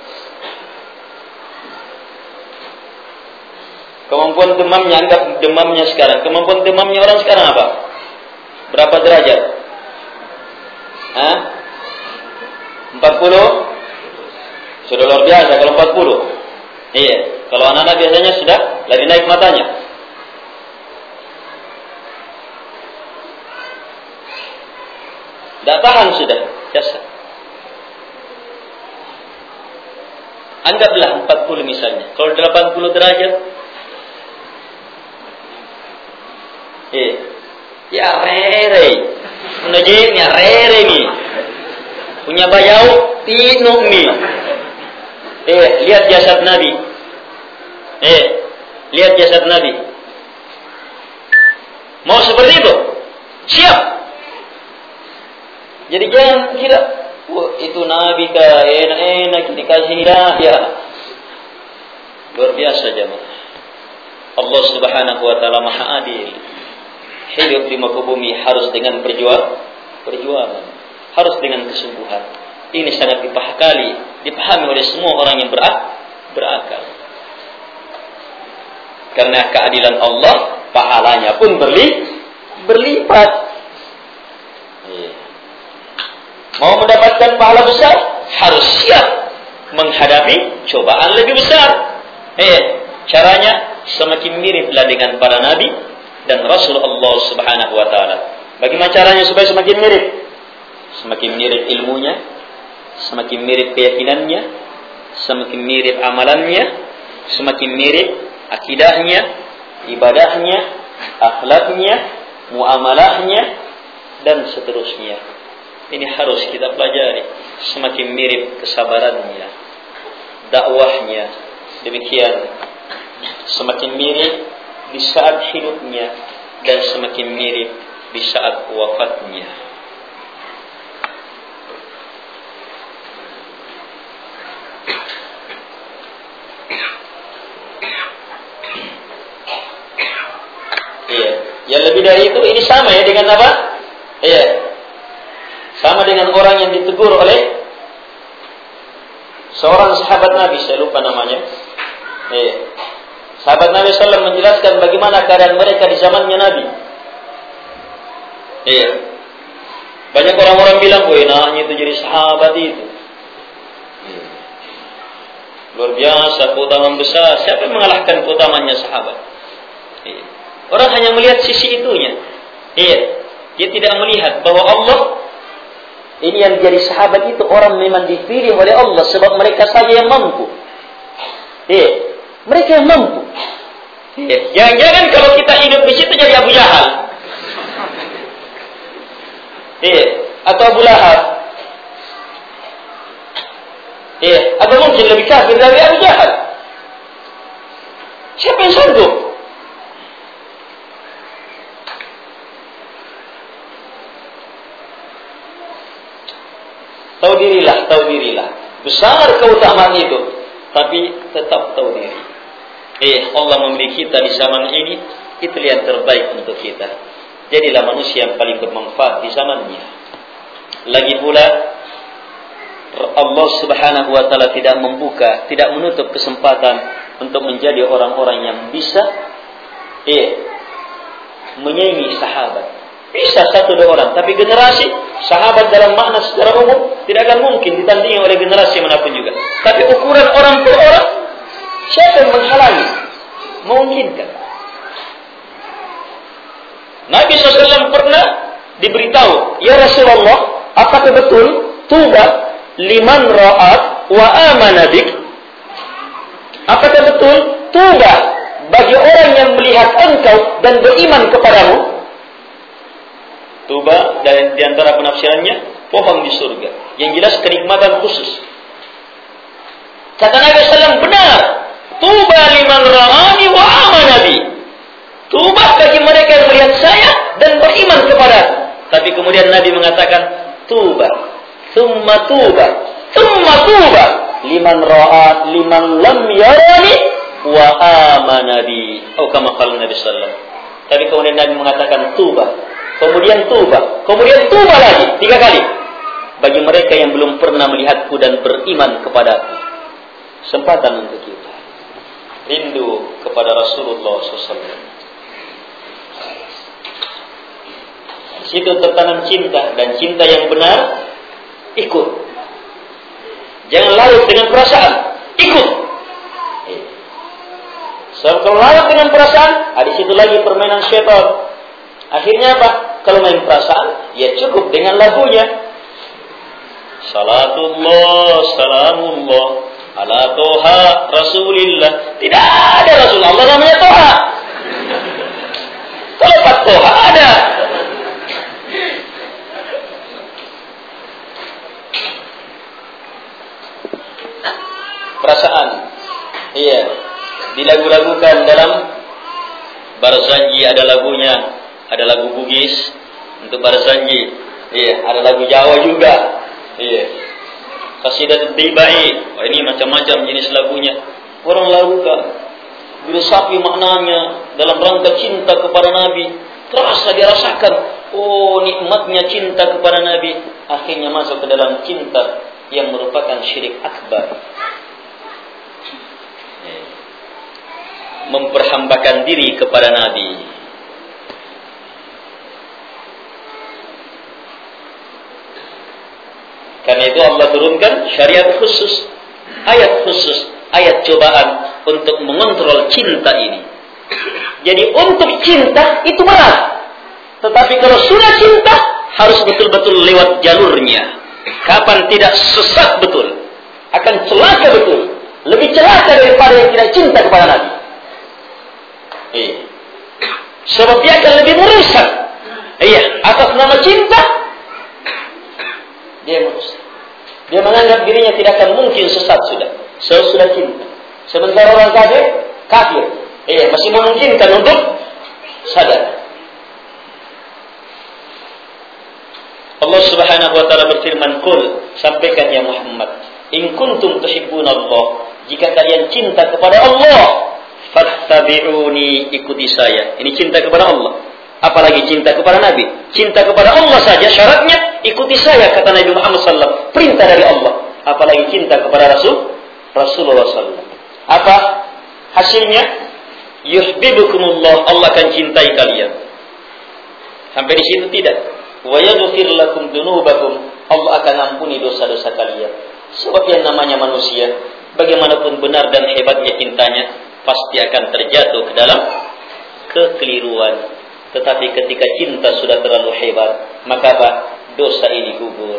Kemampuan demamnya, anggap demamnya sekarang. Kemampuan demamnya orang sekarang apa? Berapa derajat? 40? Sudah luar biasa kalau 40. Iya, kalau anak-anak biasanya sudah lagi naik matanya. Tidak tahan sudah, biasa. Anggaplah 40 misalnya. Kalau 80 derajat, ya rere. Menajibnya rere nih. Punya bayau, tinuk nih. Lihat jasad Nabi. Lihat jasad Nabi. Mau seperti itu? Siap. Jadi jangan kira, itu Nabi kah enak-enak dikasih hidayah. Luar biasa jemaah. Allah Subhanahu wa taala Maha Adil. Hidup di muka bumi harus dengan perjuangan. Harus dengan kesungguhan. Ini sangat dipahami oleh semua orang yang berakal. Karena keadilan Allah, pahalanya pun berlipat. Mau mendapatkan pahala besar, harus siap menghadapi cobaan lebih besar. Caranya semakin miriplah dengan para nabi dan Rasul Allah Subhanahu wa taala. Bagaimana caranya supaya semakin mirip? Semakin mirip ilmunya, semakin mirip keyakinannya, semakin mirip amalannya, semakin mirip akidahnya, ibadahnya, akhlaknya, muamalahnya, dan seterusnya. Ini harus kita pelajari. Semakin mirip kesabarannya, dakwahnya, demikian. Semakin mirip di saat hidupnya dan semakin mirip di saat wafatnya. Yang lebih dari itu, ini sama ya dengan apa? Sama dengan orang yang ditegur oleh seorang sahabat Nabi, saya lupa namanya. Sahabat Nabi SAW menjelaskan bagaimana keadaan mereka di zamannya Nabi. Iya. Banyak orang-orang bilang, "Woi, enaknya itu jadi sahabat itu." Luar biasa, keutamaan besar. Siapa yang mengalahkan keutamaannya sahabat? Iya. Orang hanya melihat sisi itunya. Iya. Dia tidak melihat bahwa Allah ini yang jadi sahabat itu orang memang dipilih oleh Allah sebab mereka saja yang mampu. Iya. Mereka yang mampu. Iya. Jangan-jangan kalau kita hidup di situ jadi Abu Jahal. Iya. Atau Abu Lahab. Iya. Atau mungkin lebih kafir dari Abu Jahal. Siapa yang sanggup? Tahu dirilah. Besar keutamaan itu, tapi tetap tahu diri. Allah memiliki kita di zaman ini, itu yang terbaik untuk kita. Jadilah manusia yang paling bermanfaat di zamannya. Lagi pula, Allah Subhanahu wa Ta'ala tidak membuka, tidak menutup kesempatan untuk menjadi orang-orang yang bisa menyaingi sahabat. Bisa satu dua orang, tapi generasi sahabat dalam makna secara umum tidak akan mungkin ditandingi oleh generasi manapun juga. Tapi ukuran orang per orang, siapa yang menghalangi? Memungkinkan. Nabi SAW pernah diberitahu, "Ya Rasulullah, apakah betul tuba liman ra'at wa amana bik?" Apakah betul tuba bagi orang yang melihat engkau dan beriman kepadamu? Tuba dan di antara penafsirannya pohon di surga. Yang jelas kenikmatan khusus. Kata Nabi SAW benar. Tuba liman ra'ani wa amana bi. Tuba bagi mereka yang melihat saya dan beriman kepada. Tapi kemudian Nabi mengatakan tuba, thumma tuba, thumma tuba liman ra'at liman lam yarani wa amana bi. Atau kama qala Nabi SAW. Tapi kemudian Nabi mengatakan tuba. Kemudian tuba lagi 3 kali bagi mereka yang belum pernah melihatku dan beriman kepadaku. Kesempatan untuk kita rindu kepada Rasulullah SAW. Di situ tertanam cinta, dan cinta yang benar ikut. Jangan larut dengan perasaan, ikut. Sebab kalau larut dengan perasaan, di situ lagi permainan syaitan. Akhirnya apa? Kalau main perasaan, ya cukup dengan lagunya. Salatullah, salamullah, ala Toha Rasulillah. Tidak ada Rasul Allah namanya Toha. Kalau Pak Toha ada. Perasaan. Iya. Dilagu-lagukan dalam Barzanji ada lagunya. Ada lagu Bugis untuk Barzanji. Iya, ada lagu Jawa juga. Iya. Qasidah Tibai. Ini macam-macam jenis lagunya. Orang lagukan. Diresapi maknanya dalam rangka cinta kepada Nabi. Terasa dirasakan. Oh, nikmatnya cinta kepada Nabi. Akhirnya masuk ke dalam cinta yang merupakan syirik akbar. Memperhambakan diri kepada Nabi. Karena itu Allah turunkan syariat khusus, ayat khusus, ayat cobaan untuk mengontrol cinta ini. Jadi untuk cinta itu berat. Tetapi kalau sudah cinta, harus betul-betul lewat jalurnya. Kapan tidak sesat betul, akan celaka betul. Lebih celaka daripada yang tidak cinta kepada Nabi. Sebab dia akan lebih merusak. Atas nama cinta, dia merusak. Dia menganggap dirinya tidak akan mungkin sesat sudah cinta. Sementara orang kafir, masih memungkinkan untuk sadar. Allah Subhanahu wa Ta'ala berfirman, "Qul," sampaikan ya Muhammad, "in kuntum tuhibbunallah," jika kalian cinta kepada Allah, fattabi'uni, ikuti saya. Ini cinta kepada Allah. Apalagi cinta kepada Nabi. Cinta kepada Allah saja syaratnya ikuti saya, kata Nabi Muhammad SAW. Perintah dari Allah. Apalagi cinta kepada Rasulullah SAW. Apa hasilnya? Yuhibbukumullah, Allah akan cintai kalian. Sampai di situ tidak. Wa yaghfir lakum dzunubakum. Allah akan ampuni dosa-dosa kalian. Sebab yang namanya manusia, bagaimanapun benar dan hebatnya cintanya, pasti akan terjatuh ke dalam kekeliruan. Tetapi ketika cinta sudah terlalu hebat, maka apa? Dosa ini gugur.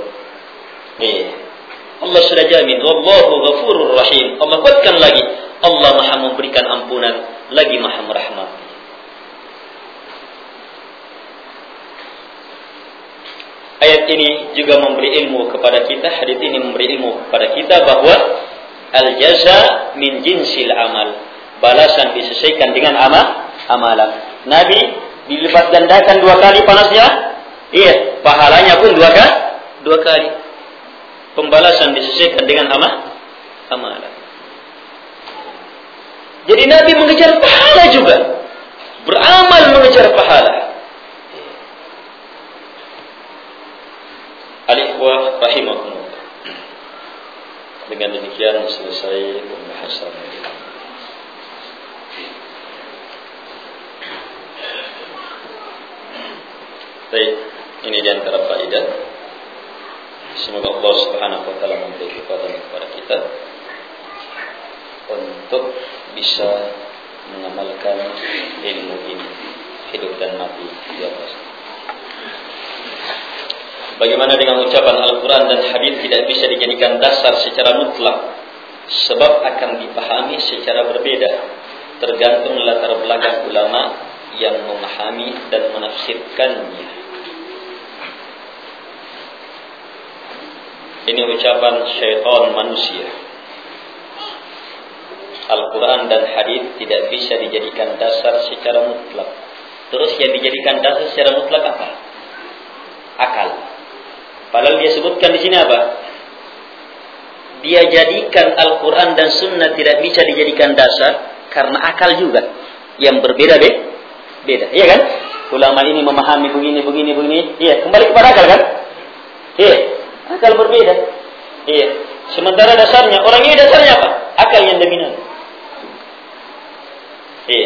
Allah sudah jamin, wallahu ghafurur rahim. Allah kuatkan lagi, Allah Maha memberikan ampunan, lagi Maha merahmati. Ayat ini juga memberi ilmu kepada kita, hadits ini memberi ilmu kepada kita bahwa al-jaza min jinsil amal. Balasan disesuaikan dengan amalan. Nabi dilipat gandakan 2 kali panasnya. Iya, pahalanya pun 2 kali. Pembalasan disesuaikan dengan amalan. Jadi Nabi mengejar pahala juga. Beramal mengejar pahala. Al-ikhwah rahimahumullah. Dengan demikian selesai pembahasan. Baik, ini di antara faedah. Semoga Allah Subhanahu wa taala memberi kekuatan kepada kita untuk bisa mengamalkan ilmu ini hidup dan mati di atas. Bagaimana dengan ucapan Al-Quran dan hadis tidak bisa dijadikan dasar secara mutlak, sebab akan dipahami secara berbeda tergantung latar belakang ulama yang memahami dan menafsirkannya. Ini ucapan syaitan manusia. Al-Quran dan hadis tidak bisa dijadikan dasar secara mutlak. Terus yang dijadikan dasar secara mutlak apa? Akal. Padahal dia sebutkan di sini apa? Dia jadikan Al-Quran dan Sunnah tidak bisa dijadikan dasar karena akal juga yang berbeda-beda. Iya kan? Ulama ini memahami begini. Iya, kembali kepada akal kan? Iya, akal berbeda. Iya. Sementara dasarnya, orang ini dasarnya apa? Akal yang dominan. Iya.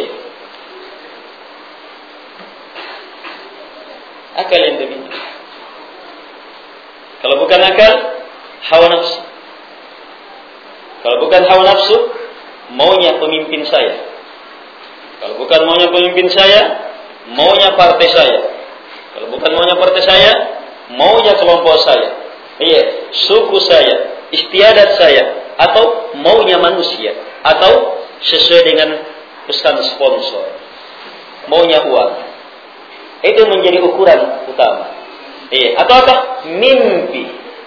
Akal yang dominan. Kalau bukan akal, hawa nafsu. Kalau bukan hawa nafsu, maunya pemimpin saya. Kalau bukan maunya pemimpin saya, maunya partai saya. Kalau bukan maunya partai saya, maunya kelompok saya. Iya, suku saya, istiadat saya, atau maunya manusia, atau sesuai dengan pesan sponsor. Maunya uang. Itu menjadi ukuran utama. Iya, atau apa? Mimpi.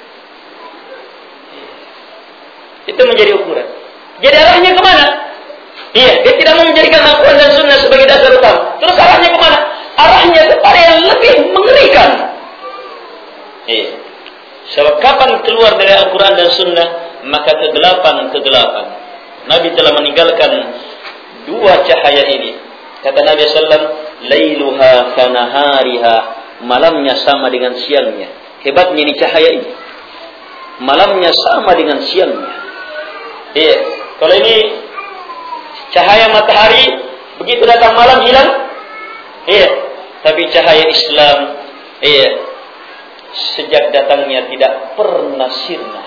Itu menjadi ukuran. Jadi arahnya kemana? Iya, dia tidak mau menjadikan Al-Quran dan Sunnah sebagai dasar utama. Terus arahnya kemana? Arahnya kepada yang lebih mengerikan. Iya. Sebab kapan keluar dari Al-Quran dan Sunnah, maka kegelapan. Nabi telah meninggalkan 2 cahaya ini. Kata Nabi SAW, Lailuha kanahariha. Malamnya sama dengan siangnya. Hebatnya ini cahaya ini. Malamnya sama dengan siangnya. Iya. Kalau ini cahaya matahari, begitu datang malam hilang. Iya. Tapi cahaya Islam, iya, sejak datangnya tidak pernah sirna.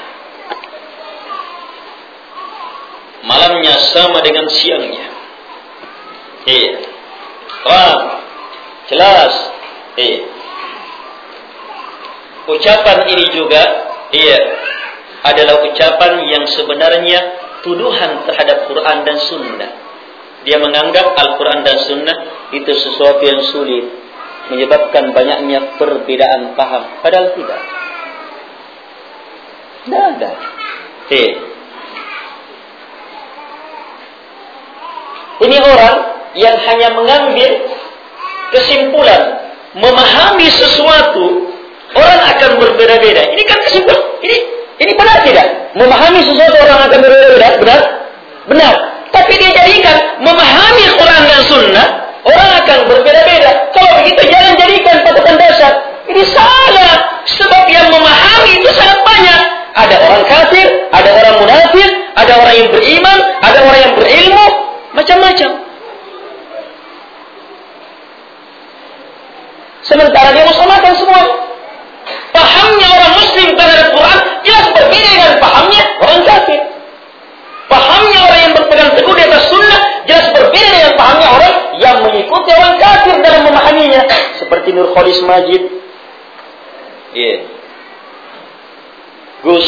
Malamnya sama dengan siangnya. Iya. Terang, jelas. Iya. Ucapan ini juga, iya, adalah ucapan yang sebenarnya tuduhan terhadap Quran dan Sunnah. Dia menganggap Al-Quran dan Sunnah itu sesuatu yang sulit, menyebabkan banyaknya perbedaan paham. Padahal tidak. Tidak ada. Ini orang yang hanya mengambil kesimpulan, memahami sesuatu. Orang akan berbeda-beda. Ini kan kesimpulan. Ini benar tidak? Memahami sesuatu orang akan berbeda-beda. Benar. Tapi dia jadikan memahami Quran dan Sunnah, orang akan berbeda-beda. Kalau begitu jangan jadikan patokan dasar. Ini salah. Sebab yang memahami itu sangat banyak. Ada orang kafir, ada orang munafik, ada orang yang beriman, ada orang yang berilmu, macam-macam. Sementara seperti Nur Khalis Majid, Gus,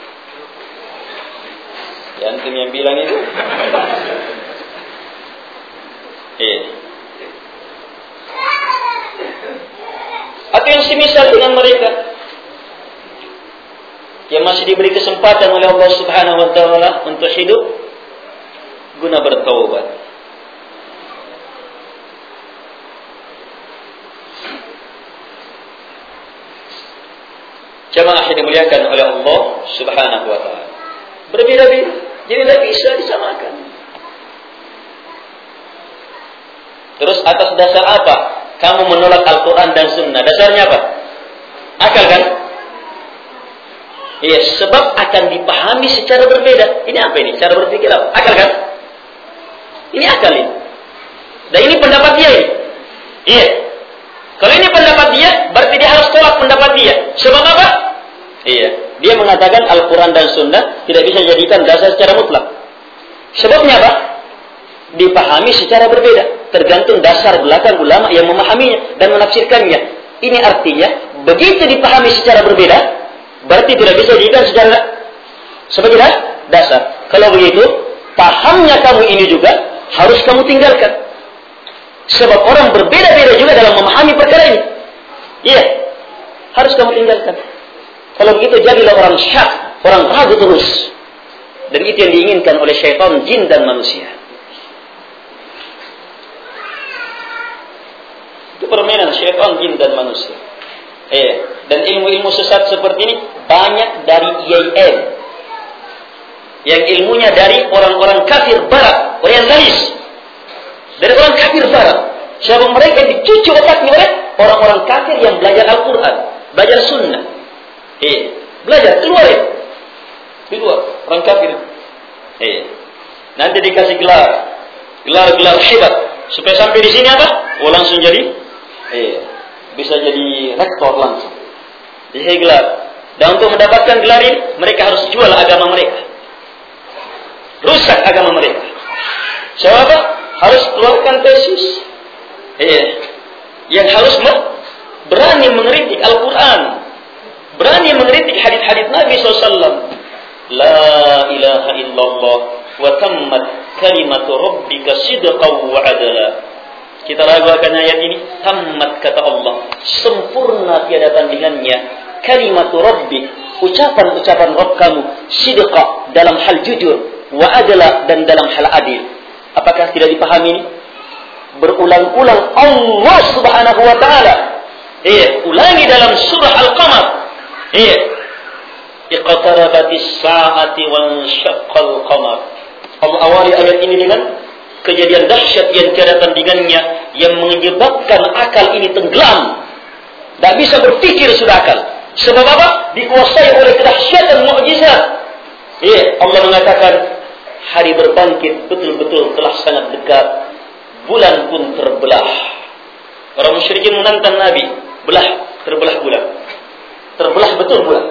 antum yang bilang itu, atau yang semisal dengan mereka yang masih diberi kesempatan oleh Allah Subhanahu wa taala untuk hidup guna bertaubat. Jamaah yang dimuliakan oleh Allah Subhanahu wa taala. Berbeda-beda, jadi tidak bisa disamakan. Terus atas dasar apa kamu menolak Al-Quran dan Sunnah? Dasarnya apa? Akal kan? Iya, sebab akan dipahami secara berbeda. Ini apa ini? Cara berpikir apa? Akal kan? Ini akal ini. Dan ini pendapat dia ini. Iya. Kalau ini pendapat dia, berarti dia harus tolak pendapat dia. Sebab apa? Iya. Dia mengatakan Al-Quran dan Sunnah tidak bisa dijadikan dasar secara mutlak. Sebabnya apa? Dipahami secara berbeda. Tergantung dasar belakang ulama yang memahaminya dan menafsirkannya. Ini artinya, begitu dipahami secara berbeda, berarti tidak bisa dijadikan sebagai dasar. Kalau begitu, pahamnya kamu ini juga harus kamu tinggalkan. Sebab orang berbeda-beda juga dalam memahami perkara ini. Iya, harus kamu tinggalkan. Kalau begitu jadilah orang syak, orang ragu terus. Dan itu yang diinginkan oleh syaitan, jin dan manusia. Itu permainan syaitan, jin dan manusia. Dan ilmu-ilmu sesat seperti ini banyak dari IAIN. Yang ilmunya dari orang-orang kafir barat, orientalis. Dari orang kafir barat. Sebab mereka dicuci otaknya oleh orang-orang kafir yang belajar Al-Quran, belajar Sunnah. Belajar keluar ya. Keluar orang kafir. Nanti dikasih gelar hebat supaya sampai di sini apa? Langsung jadi bisa jadi rektor langsung. Jadi gelar. Dan untuk mendapatkan gelar ini, mereka harus jual agama mereka. Rusak agama mereka. Sebab apa? Harus keluarkan tesis. Yang harus berani mengkritik Al-Quran, berani mengkritik hadis-hadis Nabi SAW. La ilaha illallah wa tammat kalimatu rabbika sidqan wa adala. Kita ragu akan ayat ini. Tammat kata Allah, sempurna tiada tandingannya. Kalimatu rabbi, ucapan-ucapan Rabb kamu, sidqa dalam hal jujur, wa adala dan dalam hal adil. Apakah tidak dipahami ini? Berulang-ulang Allah Subhanahu wa taala ulangi dalam surah Al-Qamar. Iqtarabatis sa'ati wan syaqqal qamar. Allah awali ayat ini dengan kejadian dahsyat yang tiada tandingannya yang menyebabkan akal ini tenggelam. Tak bisa berpikir sudah akal. Sebab apa? Dikuasai oleh kedahsyatan mukjizat. Allah mengatakan hari berbangkit betul-betul telah sangat dekat. Bulan pun terbelah. Orang musyrikin menantang Nabi, terbelah bulan. Terbelah betul bulan.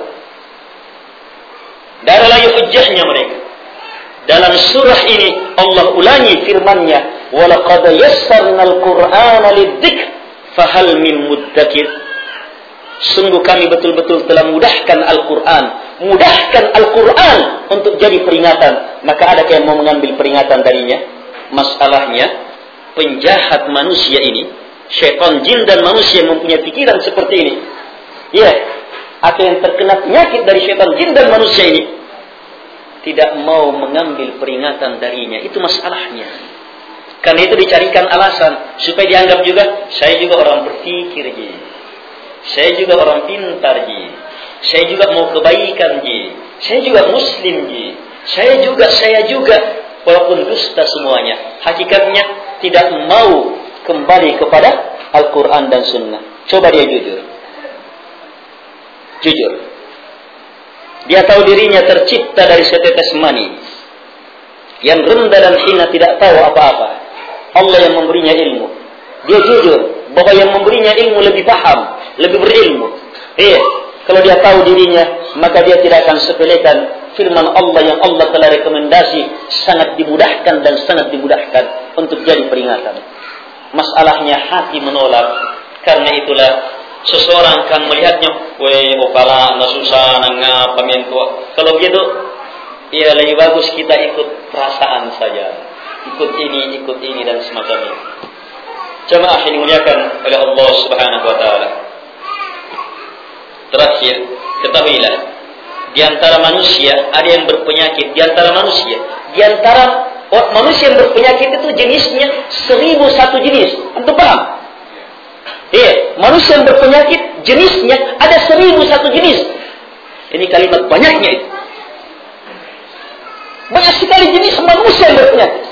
Dan ada lagi hujjahnya mereka. Dalam surah ini Allah ulangi firman-Nya, "Wa laqad yassarna al-Qur'ana lidz-dzikr fahal min muddakir." Sungguh kami betul-betul telah mudahkan Al-Quran. Mudahkan Al-Quran untuk jadi peringatan. Maka adakah yang mau mengambil peringatan darinya? Masalahnya, penjahat manusia ini, syaitan, jin dan manusia mempunyai pikiran seperti ini. Atau yang terkena penyakit dari syaitan, jin dan manusia ini, tidak mau mengambil peringatan darinya. Itu masalahnya. Karena itu dicarikan alasan supaya dianggap juga, saya juga orang berpikir, saya juga orang pintar, saya juga mau kebaikan, saya juga muslim, saya juga walaupun dusta semuanya. Hakikatnya tidak mau kembali kepada Al-Quran dan Sunnah. Coba dia jujur. Dia tahu dirinya tercipta dari setetes mani yang rendah dan hina, tidak tahu apa-apa. Allah yang memberinya ilmu. Dia jujur bahwa yang memberinya ilmu lebih paham, lebih berilmu. Kalau dia tahu dirinya, maka dia tidak akan sepelekan firman Allah yang Allah telah rekomendasi, sangat dimudahkan dan sangat dimudahkan untuk jadi peringatan. Masalahnya hati menolak, Karena itulah seseorang kan melihatnya, weh, opala, nasusah, nanga, pamientua. Kalau begitu, ya lebih bagus kita ikut perasaan saja. Ikut ini dan semacamnya. Jemaah yang dimuliakan oleh Allah Subhanahu wa taala. Terakhir, ketahuilah, di antara manusia ada yang berpenyakit, di antara manusia yang berpenyakit itu jenisnya 1001 jenis. Antum paham? Iya, manusia yang berpenyakit jenisnya ada 1001 jenis. Ini kalimat banyaknya itu. Banyak sekali jenis manusia yang berpenyakit.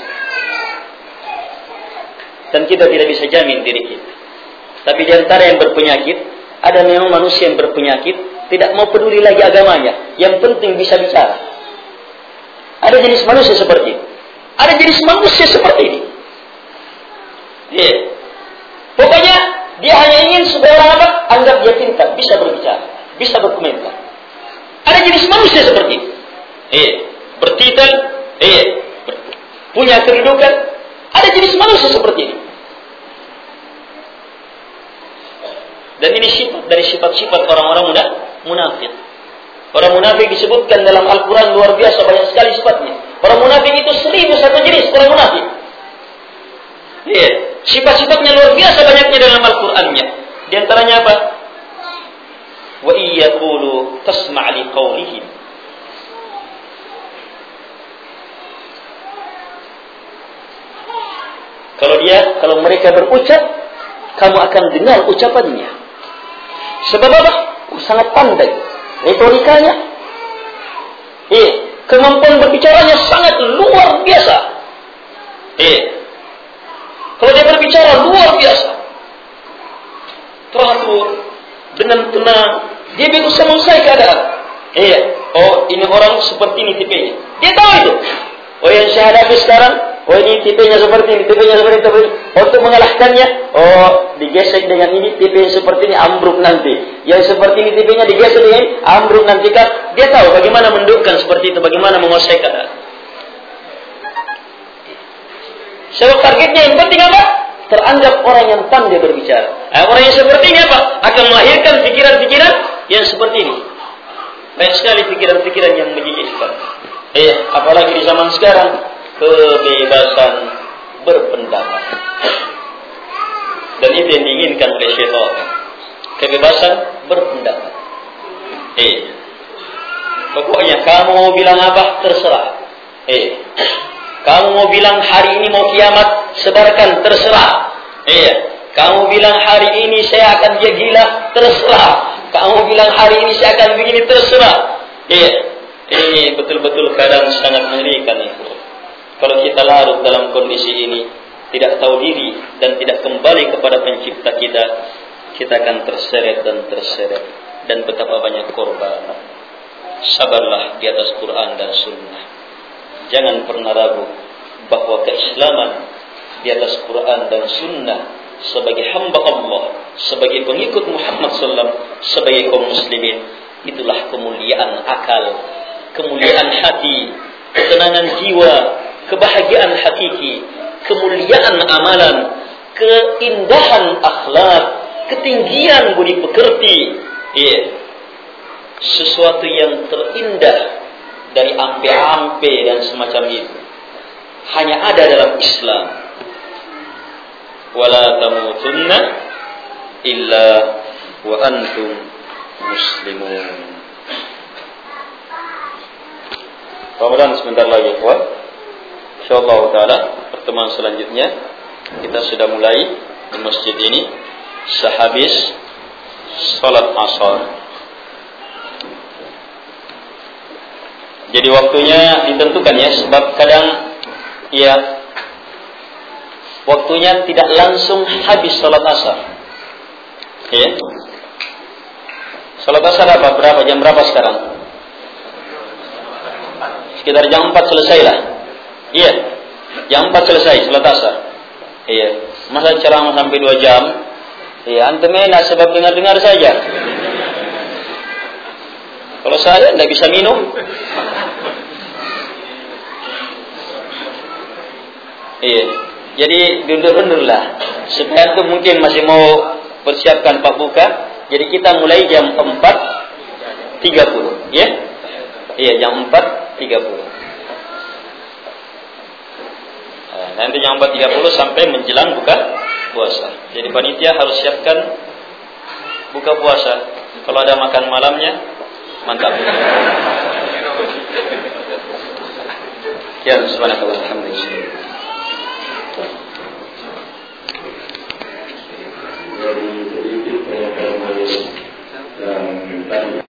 Dan kita tidak bisa jamin diri kita. Tapi di antara yang berpenyakit, ada memang manusia yang berpenyakit, tidak mau peduli lagi agamanya. Yang penting bisa bicara. Ada jenis manusia seperti ini. Ada jenis manusia seperti ini. Yeah. Pokoknya dia hanya ingin sebuah orang apa? Anggap dia pintar, bisa berbicara, bisa berkomentar. Ada jenis manusia seperti ini. Bertitel, punya kedudukan. Ada jenis manusia seperti ini. Dan ini sifat dari sifat-sifat orang-orang munafik. Orang munafik disebutkan dalam Al-Quran luar biasa banyak sekali sifatnya. Orang munafik itu 1001 jenis orang munafik. Sifat-sifatnya luar biasa banyaknya dalam Al-Qurannya. Di antaranya apa? Wa iyaqulu tasma' li qawlihim. Kalau mereka berucap, kamu akan dengar ucapannya. Sebab apa? Sangat pandai. Retorikanya. Kemampuan berbicaranya sangat luar biasa. Kalau dia berbicara luar biasa. Teratur, dengan tenang, dia bisa menguasai keadaan. Oh, ini orang seperti ini tipenya. Dia tahu itu. Oh, yang saya hadapi sekarang, oh ini tipenya seperti ini, tipenya seperti ini. Untuk mengalahkannya, oh digesek dengan ini, tipenya seperti ini, ambruk nanti. Yang seperti ini tipenya digesek dengan ini, ambruk nanti kan. Dia tahu bagaimana mendukkan seperti itu, bagaimana menguasai keadaan. Sebab targetnya yang penting apa? Teranggap orang yang pandai berbicara. Orang yang seperti ini apa? Akan melahirkan pikiran-pikiran yang seperti ini. Banyak sekali pikiran-pikiran yang menjijikkan. Apalagi di zaman sekarang, kebebasan berpendapat. Dan itu yang diinginkan oleh syaitan. Kebebasan berpendapat. Pokoknya kamu mau bilang apa, terserah. Kamu mau bilang hari ini mau kiamat, sebarkan, terserah. Kamu bilang hari ini saya akan dia gila, terserah. Kamu bilang hari ini saya akan begini, terserah. Ini betul-betul keadaan sangat mengerikan itu. Kalau kita larut dalam kondisi ini, tidak tahu diri dan tidak kembali kepada pencipta kita, kita akan terseret dan terseret. Dan betapa banyak korban. Sabarlah di atas Quran dan Sunnah. Jangan pernah ragu bahwa keislaman di atas Quran dan Sunnah sebagai hamba Allah, sebagai pengikut Muhammad SAW, sebagai kaum muslimin, itulah kemuliaan akal, kemuliaan hati, ketenangan jiwa, kebahagiaan hakiki, kemuliaan amalan, keindahan akhlak, ketinggian budi pekerti. Sesuatu yang terindah dari ampe-ampe dan semacam itu hanya ada dalam Islam. Wala tamutunna illa wa antum muslimun. Ramadan sebentar lagi, kawan. Insyaallah taala pertemuan selanjutnya kita sudah mulai di masjid ini sehabis salat Asar. Jadi waktunya ditentukan ya, sebab kadang waktunya tidak langsung habis salat Asar. Salat Asar berapa? Jam berapa sekarang? Sekitar jam 4 selesailah. Jam 4 selesai salat Asar. Masa ceramah sampai 2 jam? Antum enak sebab dengar-dengar saja. Kalau saya tidak bisa minum. Jadi duduk-duduklah supaya antum mungkin masih mau persiapkan Pak buka. Jadi kita mulai jam 4.30, ya? Iya, jam 4.30. Nanti jam 4.30 sampai menjelang buka puasa. Jadi panitia harus siapkan buka puasa. Kalau ada makan malamnya, mantap. Ya, subhanallah, alhamdulillah.